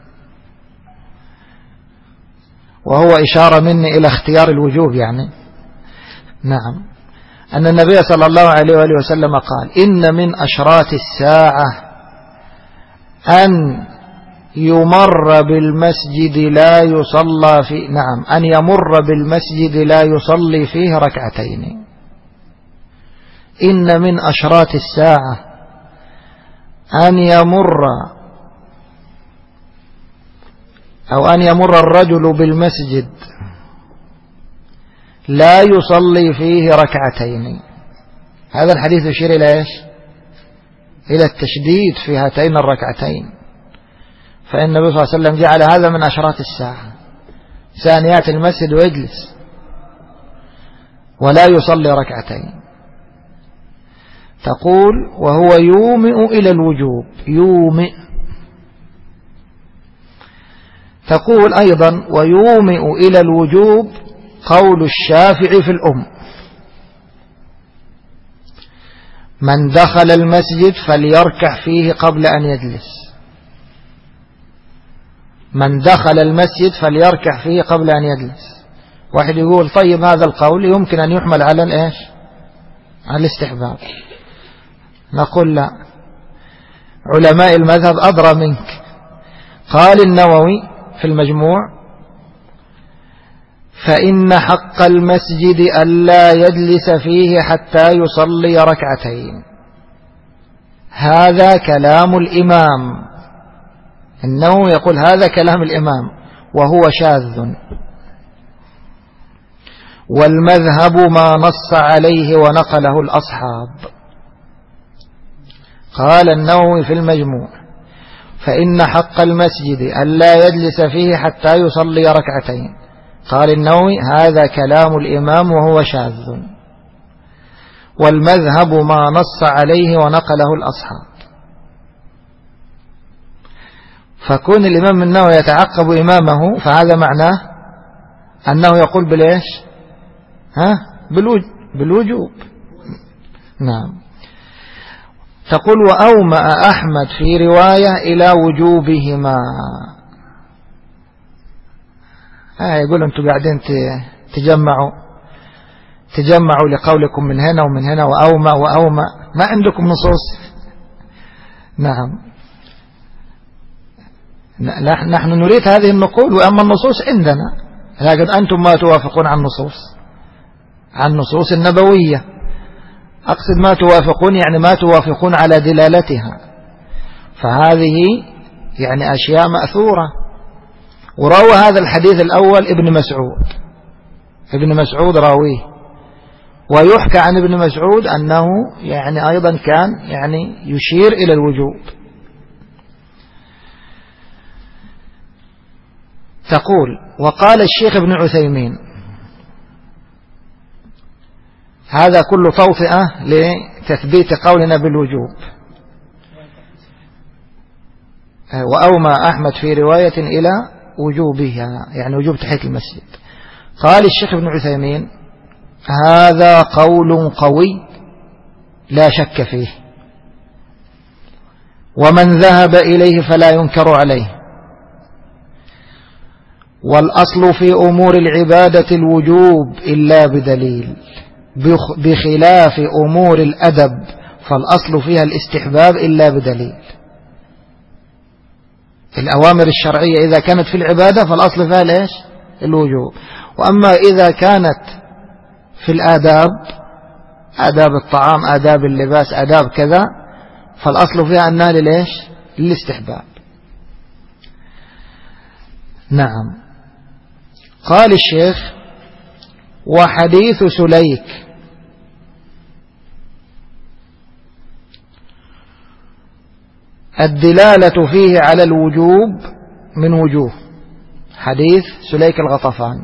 Speaker 1: وهو إشارة مني إلى اختيار الوجوب يعني. نعم. أن النبي صلى الله عليه وآله وسلم قال إن من أشراط الساعة أن يمر بالمسجد لا يصلى فيه، أن يمر بالمسجد لا يصلي فيه ركعتين. إن من أشراط الساعة أن يمر الرجل بالمسجد لا يصلي فيه ركعتين. هذا الحديث يشير إلى إيش؟ إلى التشديد في هاتين الركعتين، فإن النبي صلى الله عليه وسلم جعل هذا من أشراط الساعة، إنسان يأتي المسجد ويجلس ولا يصلي ركعتين. تقول وهو يومئ إلى الوجوب، يومئ. تقول أيضا ويومئ إلى الوجوب قول الشافعي في الأم من دخل المسجد فليركع فيه قبل أن يجلس. من دخل المسجد فليركع فيه قبل أن يجلس. واحد يقول طيب هذا القول يمكن أن يحمل على الإيش؟ على الاستحباب. نقول لا، علماء المذهب أدرى منك. قال النووي في المجموع فإن حق المسجد ألا يجلس فيه حتى يصلي ركعتين. هذا كلام الإمام، النووي يقول هذا كلام الإمام وهو شاذ، والمذهب ما نص عليه ونقله الأصحاب. قال النووي في المجموع فإن حق المسجد ألا يجلس فيه حتى يصلي ركعتين. قال النووي هذا كلام الإمام وهو شاذ، والمذهب ما نص عليه ونقله الأصحاب. فكون الإمام النووي يتعقب إمامه فهذا معناه أنه يقول بالإيش؟ بالوجوب. نعم. تقول وأومأ أحمد في رواية إلى وجوبهما. يقول أنتم قاعدين تجمعوا لقولكم من هنا ومن هنا وأومأ ما عندكم نصوص. نعم، نحن نريد هذه النقول، وأما النصوص عندنا، لكن أنتم ما توافقون عن النصوص النبوية. أقصد ما توافقون يعني ما توافقون على دلالتها، فهذه يعني أشياء مأثورة. وروى هذا الحديث الأول ابن مسعود راويه، ويحكى عن ابن مسعود أنه يعني أيضا كان يعني يشير إلى الوجوب. تقول وقال الشيخ ابن عثيمين، هذا كله توطئة لتثبيت قولنا بالوجوب. وأومى أحمد في رواية إلى وجوبها، يعني وجوب تحية المسجد. قال الشيخ ابن عثيمين هذا قول قوي لا شك فيه، ومن ذهب إليه فلا ينكر عليه، والأصل في أمور العبادة الوجوب إلا بدليل، بخلاف أمور الأدب فالأصل فيها الاستحباب إلا بدليل. الأوامر الشرعية إذا كانت في العبادة فالأصل فيها ليش؟ الوجوب. وأما إذا كانت في الآداب، آداب الطعام، آداب اللباس، آداب كذا، فالأصل فيها أنها ليش؟ للاستحباب. نعم. قال الشيخ وحديث سليك الدلالة فيه على الوجوب من وجوه. حديث سليك الغطفان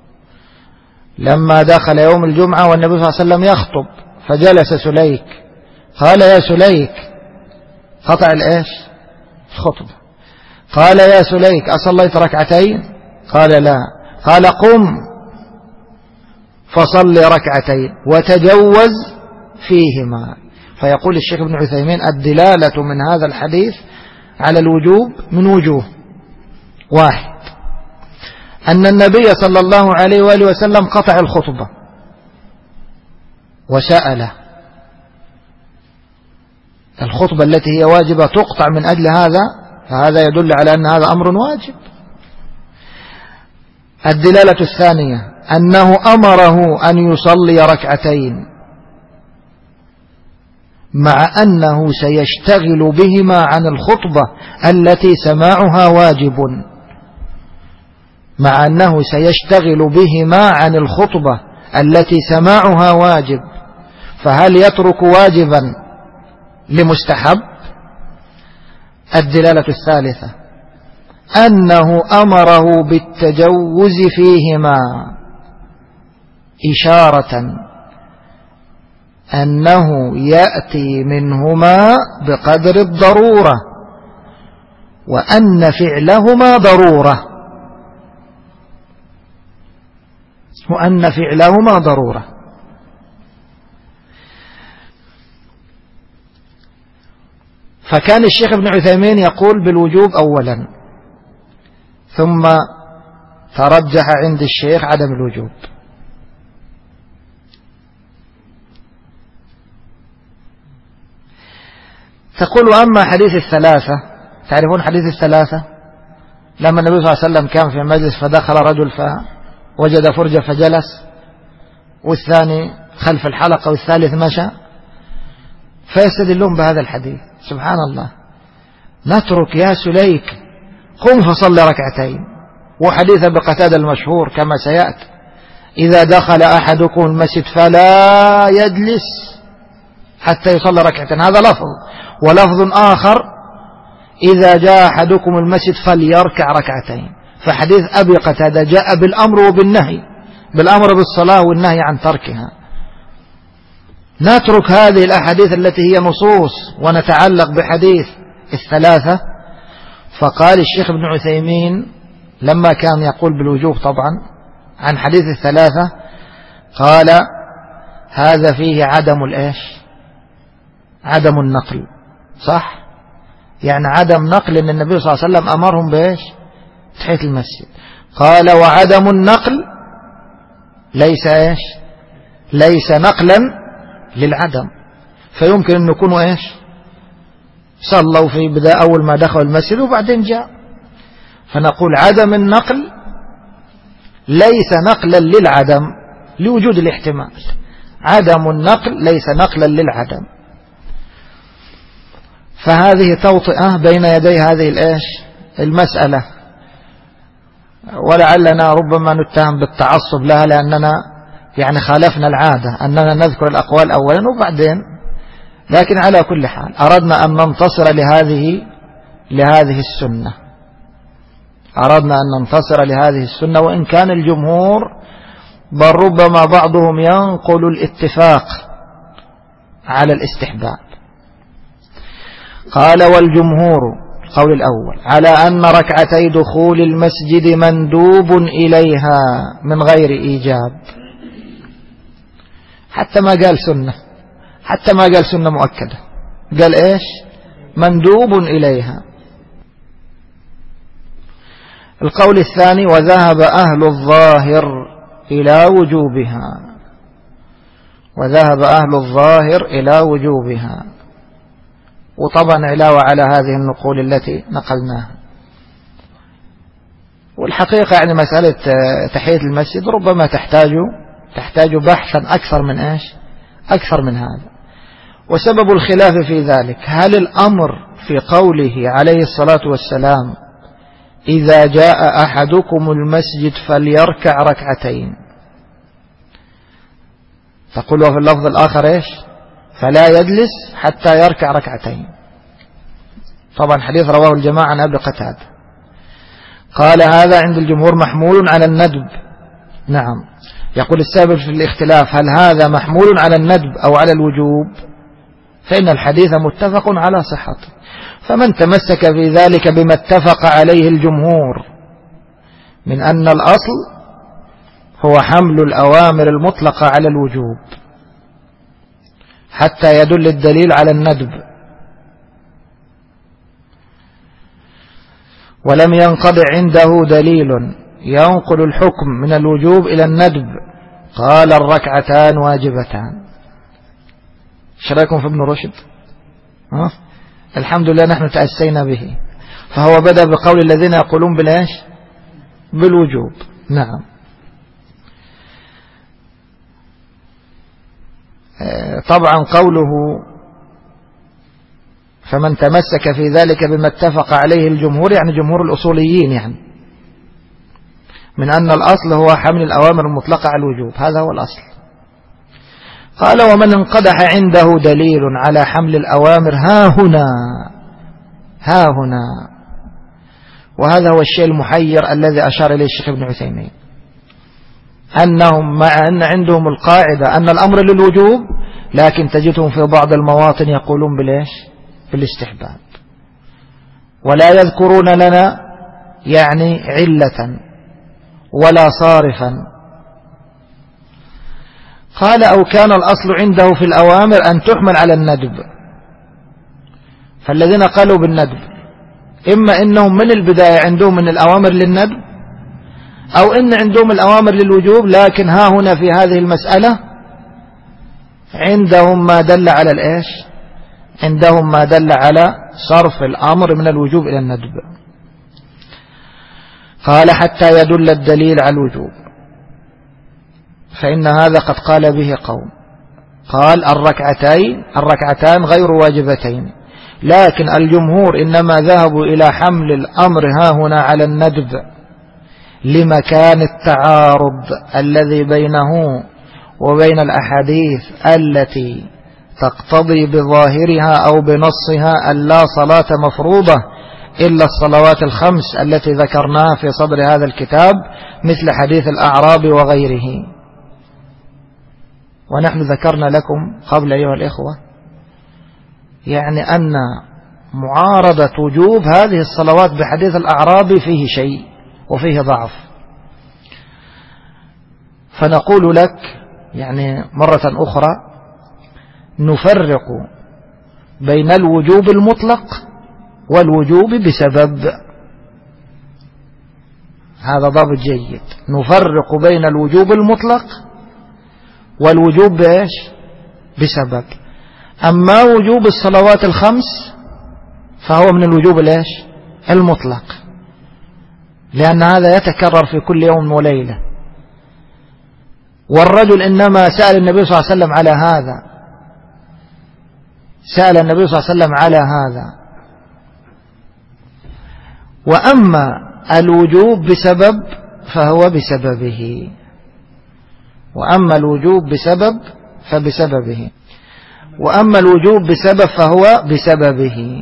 Speaker 1: لما دخل يوم الجمعة والنبي صلى الله عليه وسلم يخطب، فجلس سليك، قال يا سليك، قطع الإيش؟ الخطبة. قال يا سليك أصليت ركعتين؟ قال لا. قال قم فصل ركعتين وتجوز فيهما. فيقول الشيخ ابن عثيمين الدلالة من هذا الحديث على الوجوب من وجوه. واحد، أن النبي صلى الله عليه وآله وسلم قطع الخطبة وسأله، الخطبة التي هي واجبة تقطع من أجل هذا، فهذا يدل على أن هذا أمر واجب. الدلالة الثانية أنه أمره أن يصلي ركعتين مع أنه سيشتغل بهما عن الخطبة التي سماعها واجب، مع أنه سيشتغل بهما عن الخطبة التي سماعها واجب، فهل يترك واجبا لمستحب؟ الدلالة الثالثة أنه أمره بالتجوز فيهما إشارة أنه يأتي منهما بقدر الضرورة، وأن فعلهما ضرورة. فكان الشيخ ابن عثيمين يقول بالوجوب أولا، ثم ترجح عند الشيخ عدم الوجوب. تقول وأما حديث الثلاثة، تعرفون حديث الثلاثة؟ لما النبي صلى الله عليه وسلم كان في مجلس فدخل رجل فوجد فرجة فجلس، والثاني خلف الحلقة، والثالث مشى، فيستدلون بهذا الحديث. سبحان الله، نترك يا سليك قم فصل ركعتين. وحديث بقتادة المشهور كما سيأتي إذا دخل أحدكم المسجد فلا يجلس حتى يصلي ركعتين، هذا لفظ. ولفظ آخر إذا جاء أحدكم المسجد فليركع ركعتين. فحديث أبي قتادة جاء بالأمر وبالنهي، بالأمر بالصلاة والنهي عن تركها. نترك هذه الأحاديث التي هي نصوص ونتعلق بحديث الثلاثة، فقال الشيخ ابن عثيمين لما كان يقول بالوجوب طبعا عن حديث الثلاثة، قال هذا فيه عدم الإيش؟ عدم النقل. صح؟ يعني عدم نقل أن النبي صلى الله عليه وسلم أمرهم بإيش؟ تحية المسجد. قال وعدم النقل ليس إيش؟ ليس نقلا للعدم، فيمكن أن يكونوا إيش؟ صلوا في بداية أول ما دخلوا المسجد وبعدين جاء. فنقول عدم النقل ليس نقلا للعدم لوجود الاحتمال، عدم النقل ليس نقلا للعدم. فهذه توطئة بين يدي هذه الإيش؟ المسألة، ولعلنا ربما نتهم بالتعصب لها لأننا يعني خالفنا العادة أننا نذكر الأقوال أولا وبعدين، لكن على كل حال أردنا أن ننتصر لهذه السنة، أردنا أن ننتصر لهذه السنة، وإن كان الجمهور بل ربما بعضهم ينقل الاتفاق على الاستحباب. قال والجمهور القول الأول على أن ركعتي دخول المسجد مندوب إليها من غير إيجاب، حتى ما قال سنة، حتى ما قال سنة مؤكدة، قال إيش؟ مندوب إليها. القول الثاني وذهب أهل الظاهر إلى وجوبها، وذهب أهل الظاهر إلى وجوبها، وطبعا علاوة على هذه النقول التي نقلناها. والحقيقة يعني مسألة تحية المسجد ربما تحتاج بحثا أكثر من إيش؟ أكثر من هذا. وسبب الخلاف في ذلك هل الأمر في قوله عليه الصلاة والسلام إذا جاء أحدكم المسجد فليركع ركعتين، تقول وفي اللفظ الآخر إيش؟ فلا يجلس حتى يركع ركعتين. طبعا حديث رواه الجماعة عن أبي قتادة. قال هذا عند الجمهور محمول على الندب. نعم، يقول السبب في الاختلاف هل هذا محمول على الندب أو على الوجوب، فإن الحديث متفق على صحته، فمن تمسك في ذلك بما اتفق عليه الجمهور من أن الأصل هو حمل الأوامر المطلقة على الوجوب حتى يدل الدليل على الندب، ولم ينقض عنده دليل ينقل الحكم من الوجوب إلى الندب، قال الركعتان واجبتان. ايش رايكم في ابن رشد؟ الحمد لله نحن تأسينا به، فهو بدأ بقول الذين يقولون بالإيش؟ بالوجوب. نعم. طبعا قوله فمن تمسك في ذلك بما اتفق عليه الجمهور يعني جمهور الأصوليين، يعني من أن الأصل هو حمل الأوامر المطلقة على الوجوب، هذا هو الأصل. قال ومن انقدح عنده دليل على حمل الأوامر ها هنا، وهذا هو الشيء المحير الذي أشار إليه الشيخ ابن عثيمين، أنهم مع أن عندهم القاعدة أن الأمر للوجوب، لكن تجدهم في بعض المواطن يقولون بالإيش؟ بالاستحباب، ولا يذكرون لنا يعني علة ولا صارفا. قال أو كان الأصل عنده في الأوامر أن تحمل على الندب، فالذين قالوا بالندب إما إنهم من البداية عندهم من الأوامر للندب، أو إن عندهم الأوامر للوجوب، لكن ها هنا في هذه المسألة عندهم ما دل على الإيش؟ عندهم ما دل على صرف الأمر من الوجوب إلى الندب. قال حتى يدل الدليل على الوجوب، فإن هذا قد قال به قوم، قال الركعتان غير واجبتين، لكن الجمهور إنما ذهبوا إلى حمل الأمر ها هنا على الندب لمكان التعارض الذي بينه وبين الأحاديث التي تقتضي بظاهرها أو بنصها أن لا صلاة مفروضة إلا الصلوات الخمس التي ذكرناها في صدر هذا الكتاب، مثل حديث الأعراب وغيره. ونحن ذكرنا لكم قبل أيها الإخوة يعني أن معارضة وجوب هذه الصلوات بحديث الأعرابي فيه شيء وفيه ضعف. فنقول لك يعني مرة أخرى نفرق بين الوجوب المطلق والوجوب بسبب. هذا ضابط جيد. نفرق بين الوجوب المطلق والوجوب بإيش؟ بسبب. أما وجوب الصلوات الخمس فهو من الوجوب الإيش؟ المطلق، لأن هذا يتكرر في كل يوم وليلة. والرجل إنما سأل النبي صلى الله عليه وسلم على هذا، سأل النبي صلى الله عليه وسلم على هذا. وأما الوجوب بسبب فهو بسببه، وأما الوجوب بسبب فبسببه، وأما الوجوب بسبب فهو بسببه.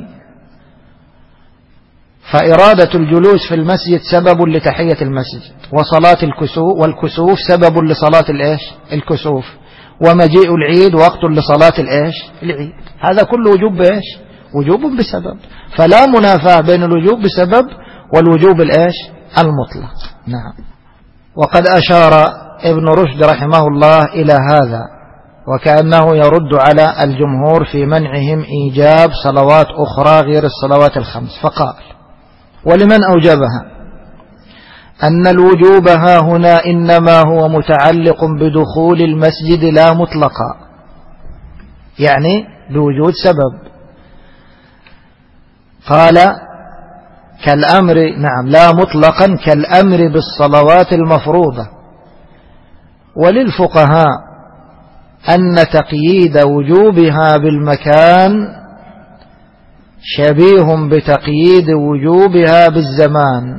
Speaker 1: فإرادة الجلوس في المسجد سبب لتحية المسجد، وصلاة والكسوف سبب لصلاة الإيش؟ الكسوف، ومجيء العيد وقت لصلاة الإيش؟ العيد. هذا كله وجوب بإيش؟ وجوب بسبب. فلا منافاة بين الوجوب بسبب والوجوب الإيش؟ المطلق. نعم. وقد أشار ابن رشد رحمه الله إلى هذا، وكأنه يرد على الجمهور في منعهم إيجاب صلوات أخرى غير الصلوات الخمس، فقال: ولمن أوجبها أن الوجوب ها هنا إنما هو متعلق بدخول المسجد لا مطلقا، يعني بوجود سبب. قال كالأمر، نعم، لا مطلقا كالأمر بالصلوات المفروضة. وللفقهاء أن تقييد وجوبها بالمكان شبيه بتقييد وجوبها بالزمان.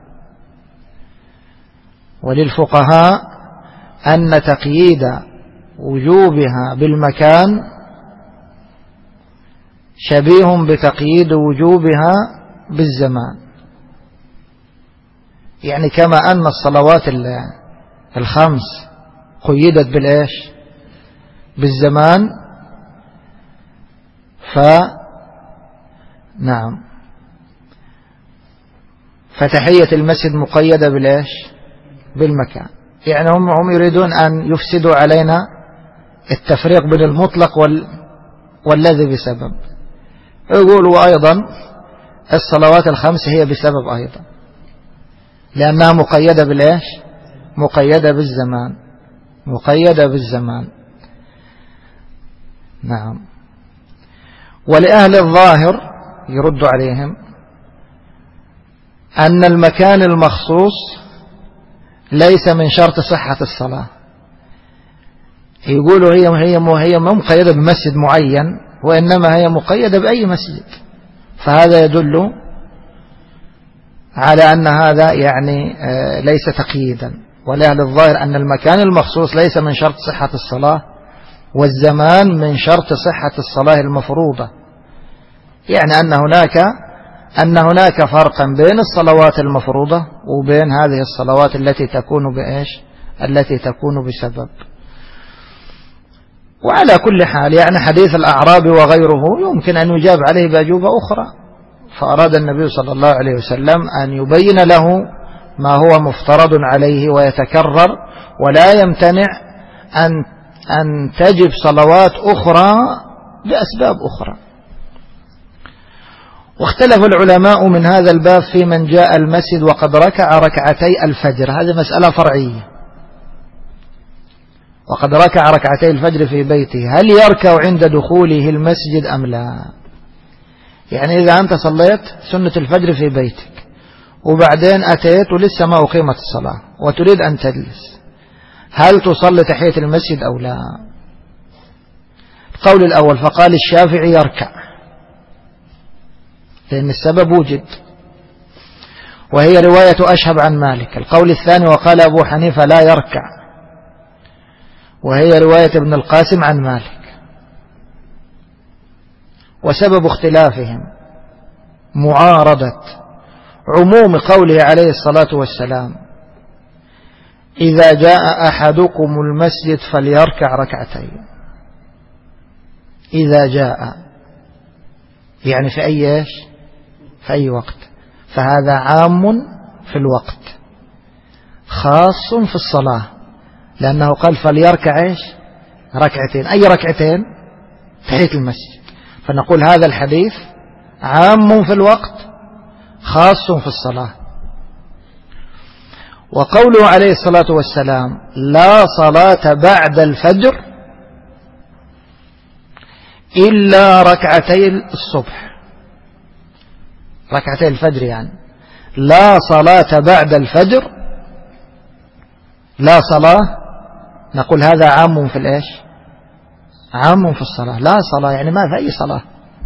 Speaker 1: وللفقهاء أن تقييد وجوبها بالمكان شبيه بتقييد وجوبها بالزمان، يعني كما أن الصلوات الخمس قيدت بالإيش؟ بالزمان، نعم، فتحية المسجد مقيدة بالإيش؟ بالمكان. يعني هم يريدون أن يفسدوا علينا التفريق بين المطلق والذي بسبب. يقولوا أيضا الصلوات الخمس هي بسبب أيضا، لأنها مقيدة بالإيش؟ مقيدة بالزمان، مقيدة بالزمان. نعم. ولأهل الظاهر يرد عليهم أن المكان المخصوص ليس من شرط صحة الصلاة. يقولوا هي مقيدة بمسجد معين، وإنما هي مقيدة بأي مسجد. فهذا يدل على أن هذا يعني ليس تقييدا. ولأهل الظاهر أن المكان المخصوص ليس من شرط صحة الصلاة، والزمان من شرط صحة الصلاة المفروضة. يعني أن هناك فرقا بين الصلوات المفروضة وبين هذه الصلوات التي تكون بإيش؟ التي تكون بسبب. وعلى كل حال يعني حديث الأعرابي وغيره يمكن أن يجاب عليه بأجوبة أخرى. فأراد النبي صلى الله عليه وسلم أن يبين له ما هو مفترض عليه ويتكرر، ولا يمتنع أن تجب صلوات أخرى بأسباب أخرى. واختلف العلماء من هذا الباب في من جاء المسجد وقد ركع ركعتي الفجر. هذه مسألة فرعية. وقد ركع ركعتي الفجر في بيته، هل يركع عند دخوله المسجد أم لا؟ يعني إذا أنت صليت سنة الفجر في بيتك وبعدين أتيت ولسه ما أقيمت الصلاة وتريد أن تجلس، هل تصلي تحية المسجد أو لا؟ القول الأول فقال الشافعي يركع، لأن السبب وجد، وهي رواية أشهب عن مالك. القول الثاني وقال أبو حنيفة لا يركع، وهي رواية ابن القاسم عن مالك. وسبب اختلافهم معارضة عموم قوله عليه الصلاة والسلام إذا جاء أحدكم المسجد فليركع ركعتين. إذا جاء، يعني في أي إيش؟ في أي وقت. فهذا عام في الوقت خاص في الصلاة، لأنه قال فليركع إيش؟ ركعتين. أي ركعتين؟ تحية المسجد. فنقول هذا الحديث عام في الوقت خاص في الصلاة. وقوله عليه الصلاة والسلام لا صلاة بعد الفجر إلا ركعتي الصبح، ركعتي الفجر يعني، لا صلاة بعد الفجر، لا صلاة، نقول هذا عام في الإيش؟ عام في الصلاة. لا صلاة يعني ما في أي صلاة.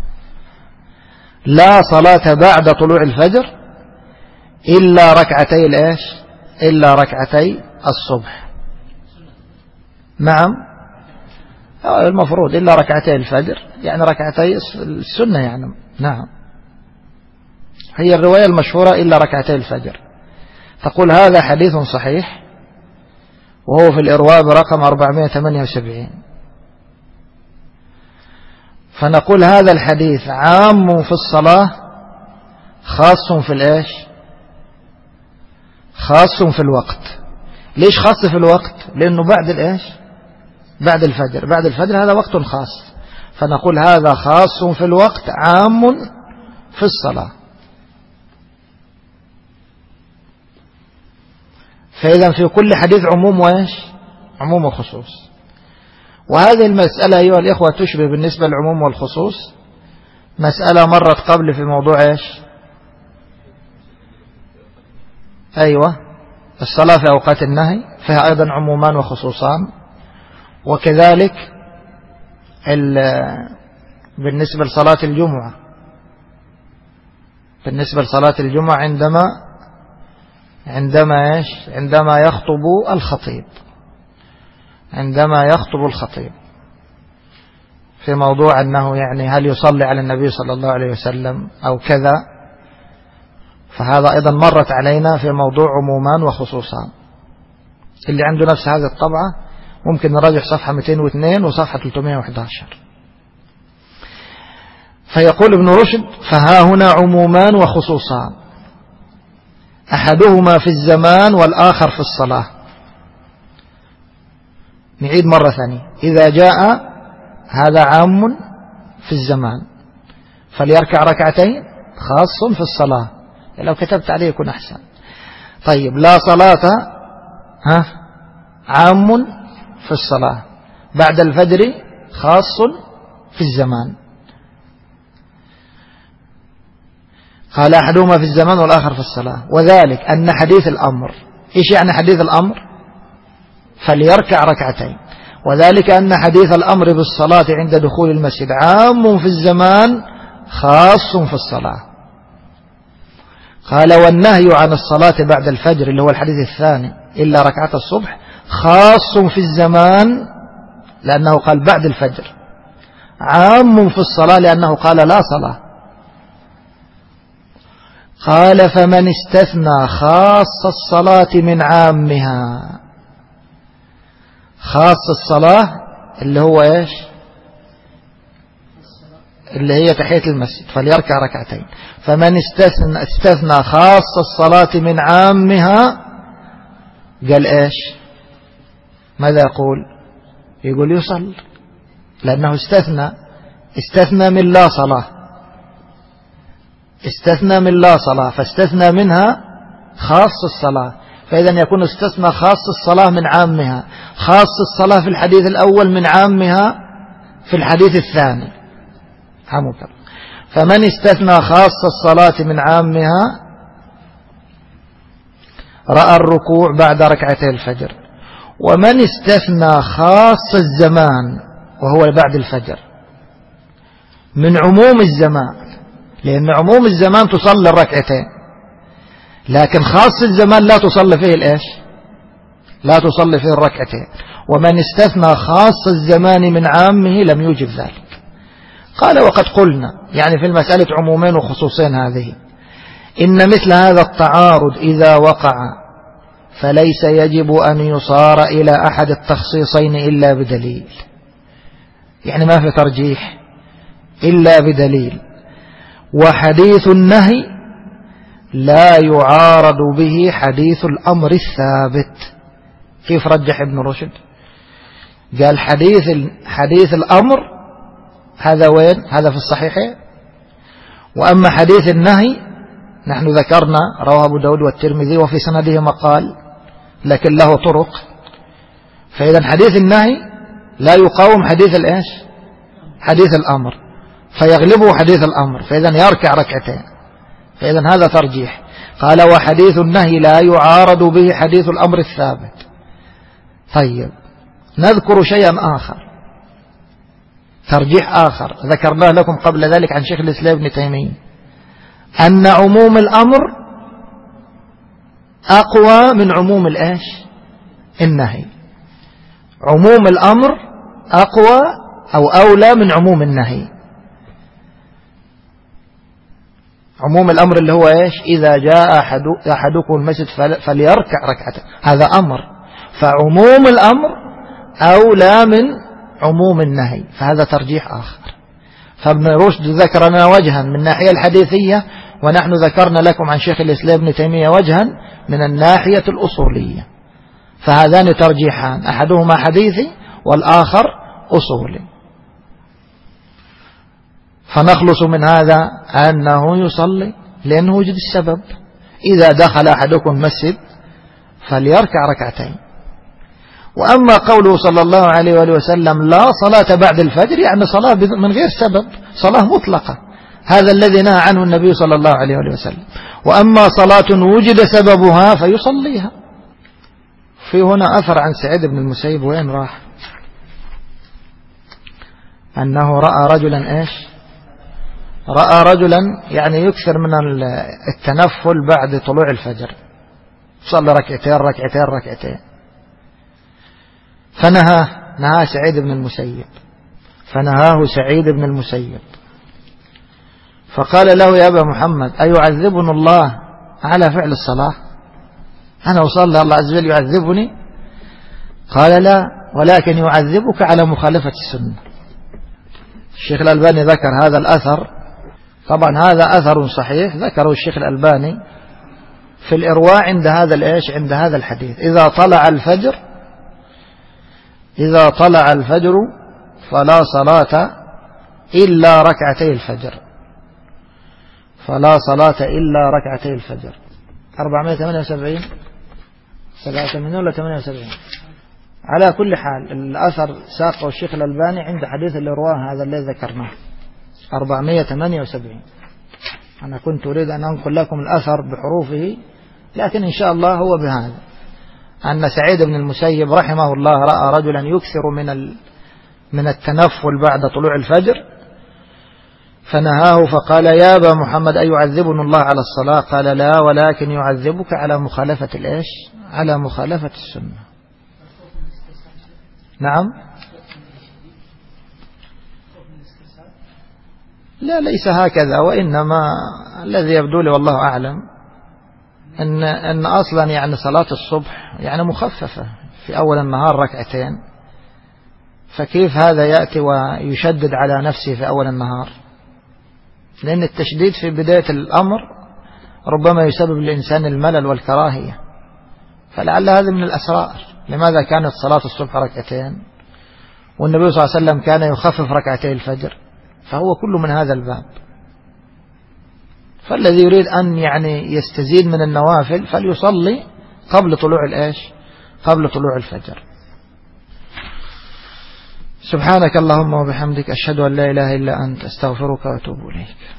Speaker 1: لا صلاة بعد طلوع الفجر إلا ركعتي الإيش؟ إلا ركعتي الصبح. نعم المفروض إلا ركعتي الفجر يعني ركعتي السنة يعني. نعم هي الرواية المشهورة إلا ركعتي الفجر. تقول هذا حديث صحيح وهو في الإرواء برقم 478. فنقول هذا الحديث عام في الصلاة خاص في الإيش؟ خاص في الوقت. ليش خاص في الوقت؟ لأنه بعد الإيش؟ بعد الفجر. بعد الفجر هذا وقت خاص، فنقول هذا خاص في الوقت عام في الصلاة. فإذا في كل حديث عموم وإيش؟ عموم وخصوص. وهذه المسألة أيها الإخوة تشبه بالنسبة للعموم والخصوص مسألة مرت قبل في موضوع إيش؟ أيوة الصلاة في أوقات النهي فيها أيضا عمومان وخصوصان. وكذلك بالنسبة لصلاة الجمعة، بالنسبة لصلاة الجمعة عندما إيش؟ عندما يخطب الخطيب، عندما يخطب الخطيب في موضوع أنه يعني هل يصلي على النبي صلى الله عليه وسلم أو كذا، فهذا أيضا مرت علينا في موضوع عمومان وخصوصان. اللي عنده نفس هذه الطبعة ممكن نراجع صفحة 202 وصفحة 311. فيقول ابن رشد فها هنا عمومان وخصوصان، أحدهما في الزمان والآخر في الصلاة. نعيد مرة ثانية، إذا جاء هذا عام في الزمان فليركع ركعتين خاص في الصلاة، لو كتبت عليه يكون أحسن. طيب لا صلاة عام في الصلاة بعد الفجر خاص في الزمان. قال أحدهما في الزمان والآخر في الصلاة، وذلك أن حديث الأمر، إيش يعني حديث الأمر؟ فليركع ركعتين. وذلك أن حديث الأمر بالصلاة عند دخول المسجد عام في الزمان خاص في الصلاة. قال والنهي عن الصلاة بعد الفجر اللي هو الحديث الثاني إلا ركعة الصبح خاص في الزمان لأنه قال بعد الفجر، عام في الصلاة لأنه قال لا صلاة. قال فمن استثنى خاص الصلاة من عامها، خاص الصلاة اللي هو إيش؟ اللي هي تحية المسجد فليركع ركعتين. فمن استثنى خاص الصلاة من عامها قال إيش؟ ماذا يقول؟ يقول يصل، لأنه استثنى من لا صلاة، استثنى من لا صلاة فاستثنى منها خاص الصلاة، فإذا يكون استثنى خاص الصلاة من عامها، خاص الصلاة في الحديث الأول من عامها في الحديث الثاني. فمن استثنى خاص الصلاة من عامها رأى الركوع بعد ركعتي الفجر. ومن استثنى خاص الزمان وهو بعد الفجر من عموم الزمان، لأن عموم الزمان تصلي الركعتين، لكن خاص الزمان لا تصلي فيه الإيش؟ لا تصلي فيه الركعتين. ومن استثنى خاص الزمان من عامه لم يوجب ذلك. قال وقد قلنا، يعني في المسألة عمومين وخصوصين هذه، إن مثل هذا التعارض إذا وقع فليس يجب أن يصار إلى أحد التخصيصين إلا بدليل، يعني ما في ترجيح إلا بدليل. وحديث النهي لا يعارض به حديث الأمر الثابت. كيف رجح ابن رشد؟ قال حديث الأمر هذا وين؟ هذا في الصحيحين. وأما حديث النهي نحن ذكرنا رواه أبو داود والترمذي وفي سنده مقال لكن له طرق. فإذا حديث النهي لا يقاوم حديث الإيش؟ حديث الأمر، فيغلبه حديث الأمر، فإذا يركع ركعتين. فإذا هذا ترجيح. قال وحديث النهي لا يعارض به حديث الأمر الثابت. طيب نذكر شيئا آخر، ترجيح آخر ذكرناه لكم قبل ذلك عن شيخ الإسلام ابن تيمية، أن عموم الأمر أقوى من عموم الإيش؟ النهي. عموم الأمر أقوى أو أولى من عموم النهي. عموم الأمر اللي هو إيش؟ إذا جاء أحدكم المسجد فليركع ركعتين، هذا أمر، فعموم الأمر أولى من عموم النهي، فهذا ترجيح آخر. فابن رشد ذكر لنا وجها من الناحية الحديثية، ونحن ذكرنا لكم عن شيخ الإسلام ابن تيمية وجها من الناحية الأصولية. فهذان ترجيحان، أحدهما حديثي والآخر أصولي. فنخلص من هذا أنه يصلي لأنه وجد السبب. إذا دخل أحدكم مسجد فليركع ركعتين. وأما قوله صلى الله عليه وآله وسلم لا صلاة بعد الفجر، يعني صلاة من غير سبب، صلاة مطلقة، هذا الذي نهى عنه النبي صلى الله عليه وآله وسلم. وأما صلاة وجد سببها فيصليها. في هنا أثر عن سعيد بن المسيب، وين راح؟ أنه رأى رجلا إيش؟ رأى رجلا يعني يكثر من التنفل بعد طلوع الفجر، صلى ركعتين فنهاه سعيد بن المسيب، فنهاه سعيد بن المسيب، فقال له يا أبا محمد أيعذبني الله على فعل الصلاة؟ أنا أصلي الله عز وجل يعذبني؟ قال لا، ولكن يعذبك على مخالفة السنة. الشيخ الألباني ذكر هذا الأثر، طبعا هذا أثر صحيح ذكره الشيخ الألباني في الإرواء عند هذا الحديث. إذا طلع الفجر فلا صلاة إلا ركعتي الفجر، فلا صلاة إلا ركعتي الفجر. 478 87 ولا 78؟ على كل حال الأثر ساقه الشيخ الألباني عند حديث الإرواء هذا الذي ذكرناه 478. أنا كنت أريد أن أنقل لكم الأثر بحروفه، لكن إن شاء الله هو بهذا، أن سعيد بن المسيب رحمه الله رأى رجلا يكثر من التنفل بعد طلوع الفجر، فنهاه فقال يا أبا محمد أيعذبني الله على الصلاة؟ قال لا، ولكن يعذبك على مخالفة الإيش؟ على مخالفة السنة. نعم، لا ليس هكذا، وإنما الذي يبدو لي والله أعلم أن أصلا يعني صلاة الصبح يعني مخففة في أول النهار ركعتين، فكيف هذا يأتي ويشدد على نفسه في أول النهار؟ لأن التشديد في بداية الأمر ربما يسبب للإنسان الملل والكراهية، فلعل هذا من الأسرار. لماذا كانت صلاة الصبح ركعتين والنبي صلى الله عليه وسلم كان يخفف ركعتي الفجر؟ فهو كله من هذا الباب. فالذي يريد أن يعني يستزيد من النوافل فليصلي قبل طلوع الإيش؟ قبل طلوع الفجر. سبحانك اللهم وبحمدك أشهد أن لا إله إلا أنت أستغفرك وأتوب إليك.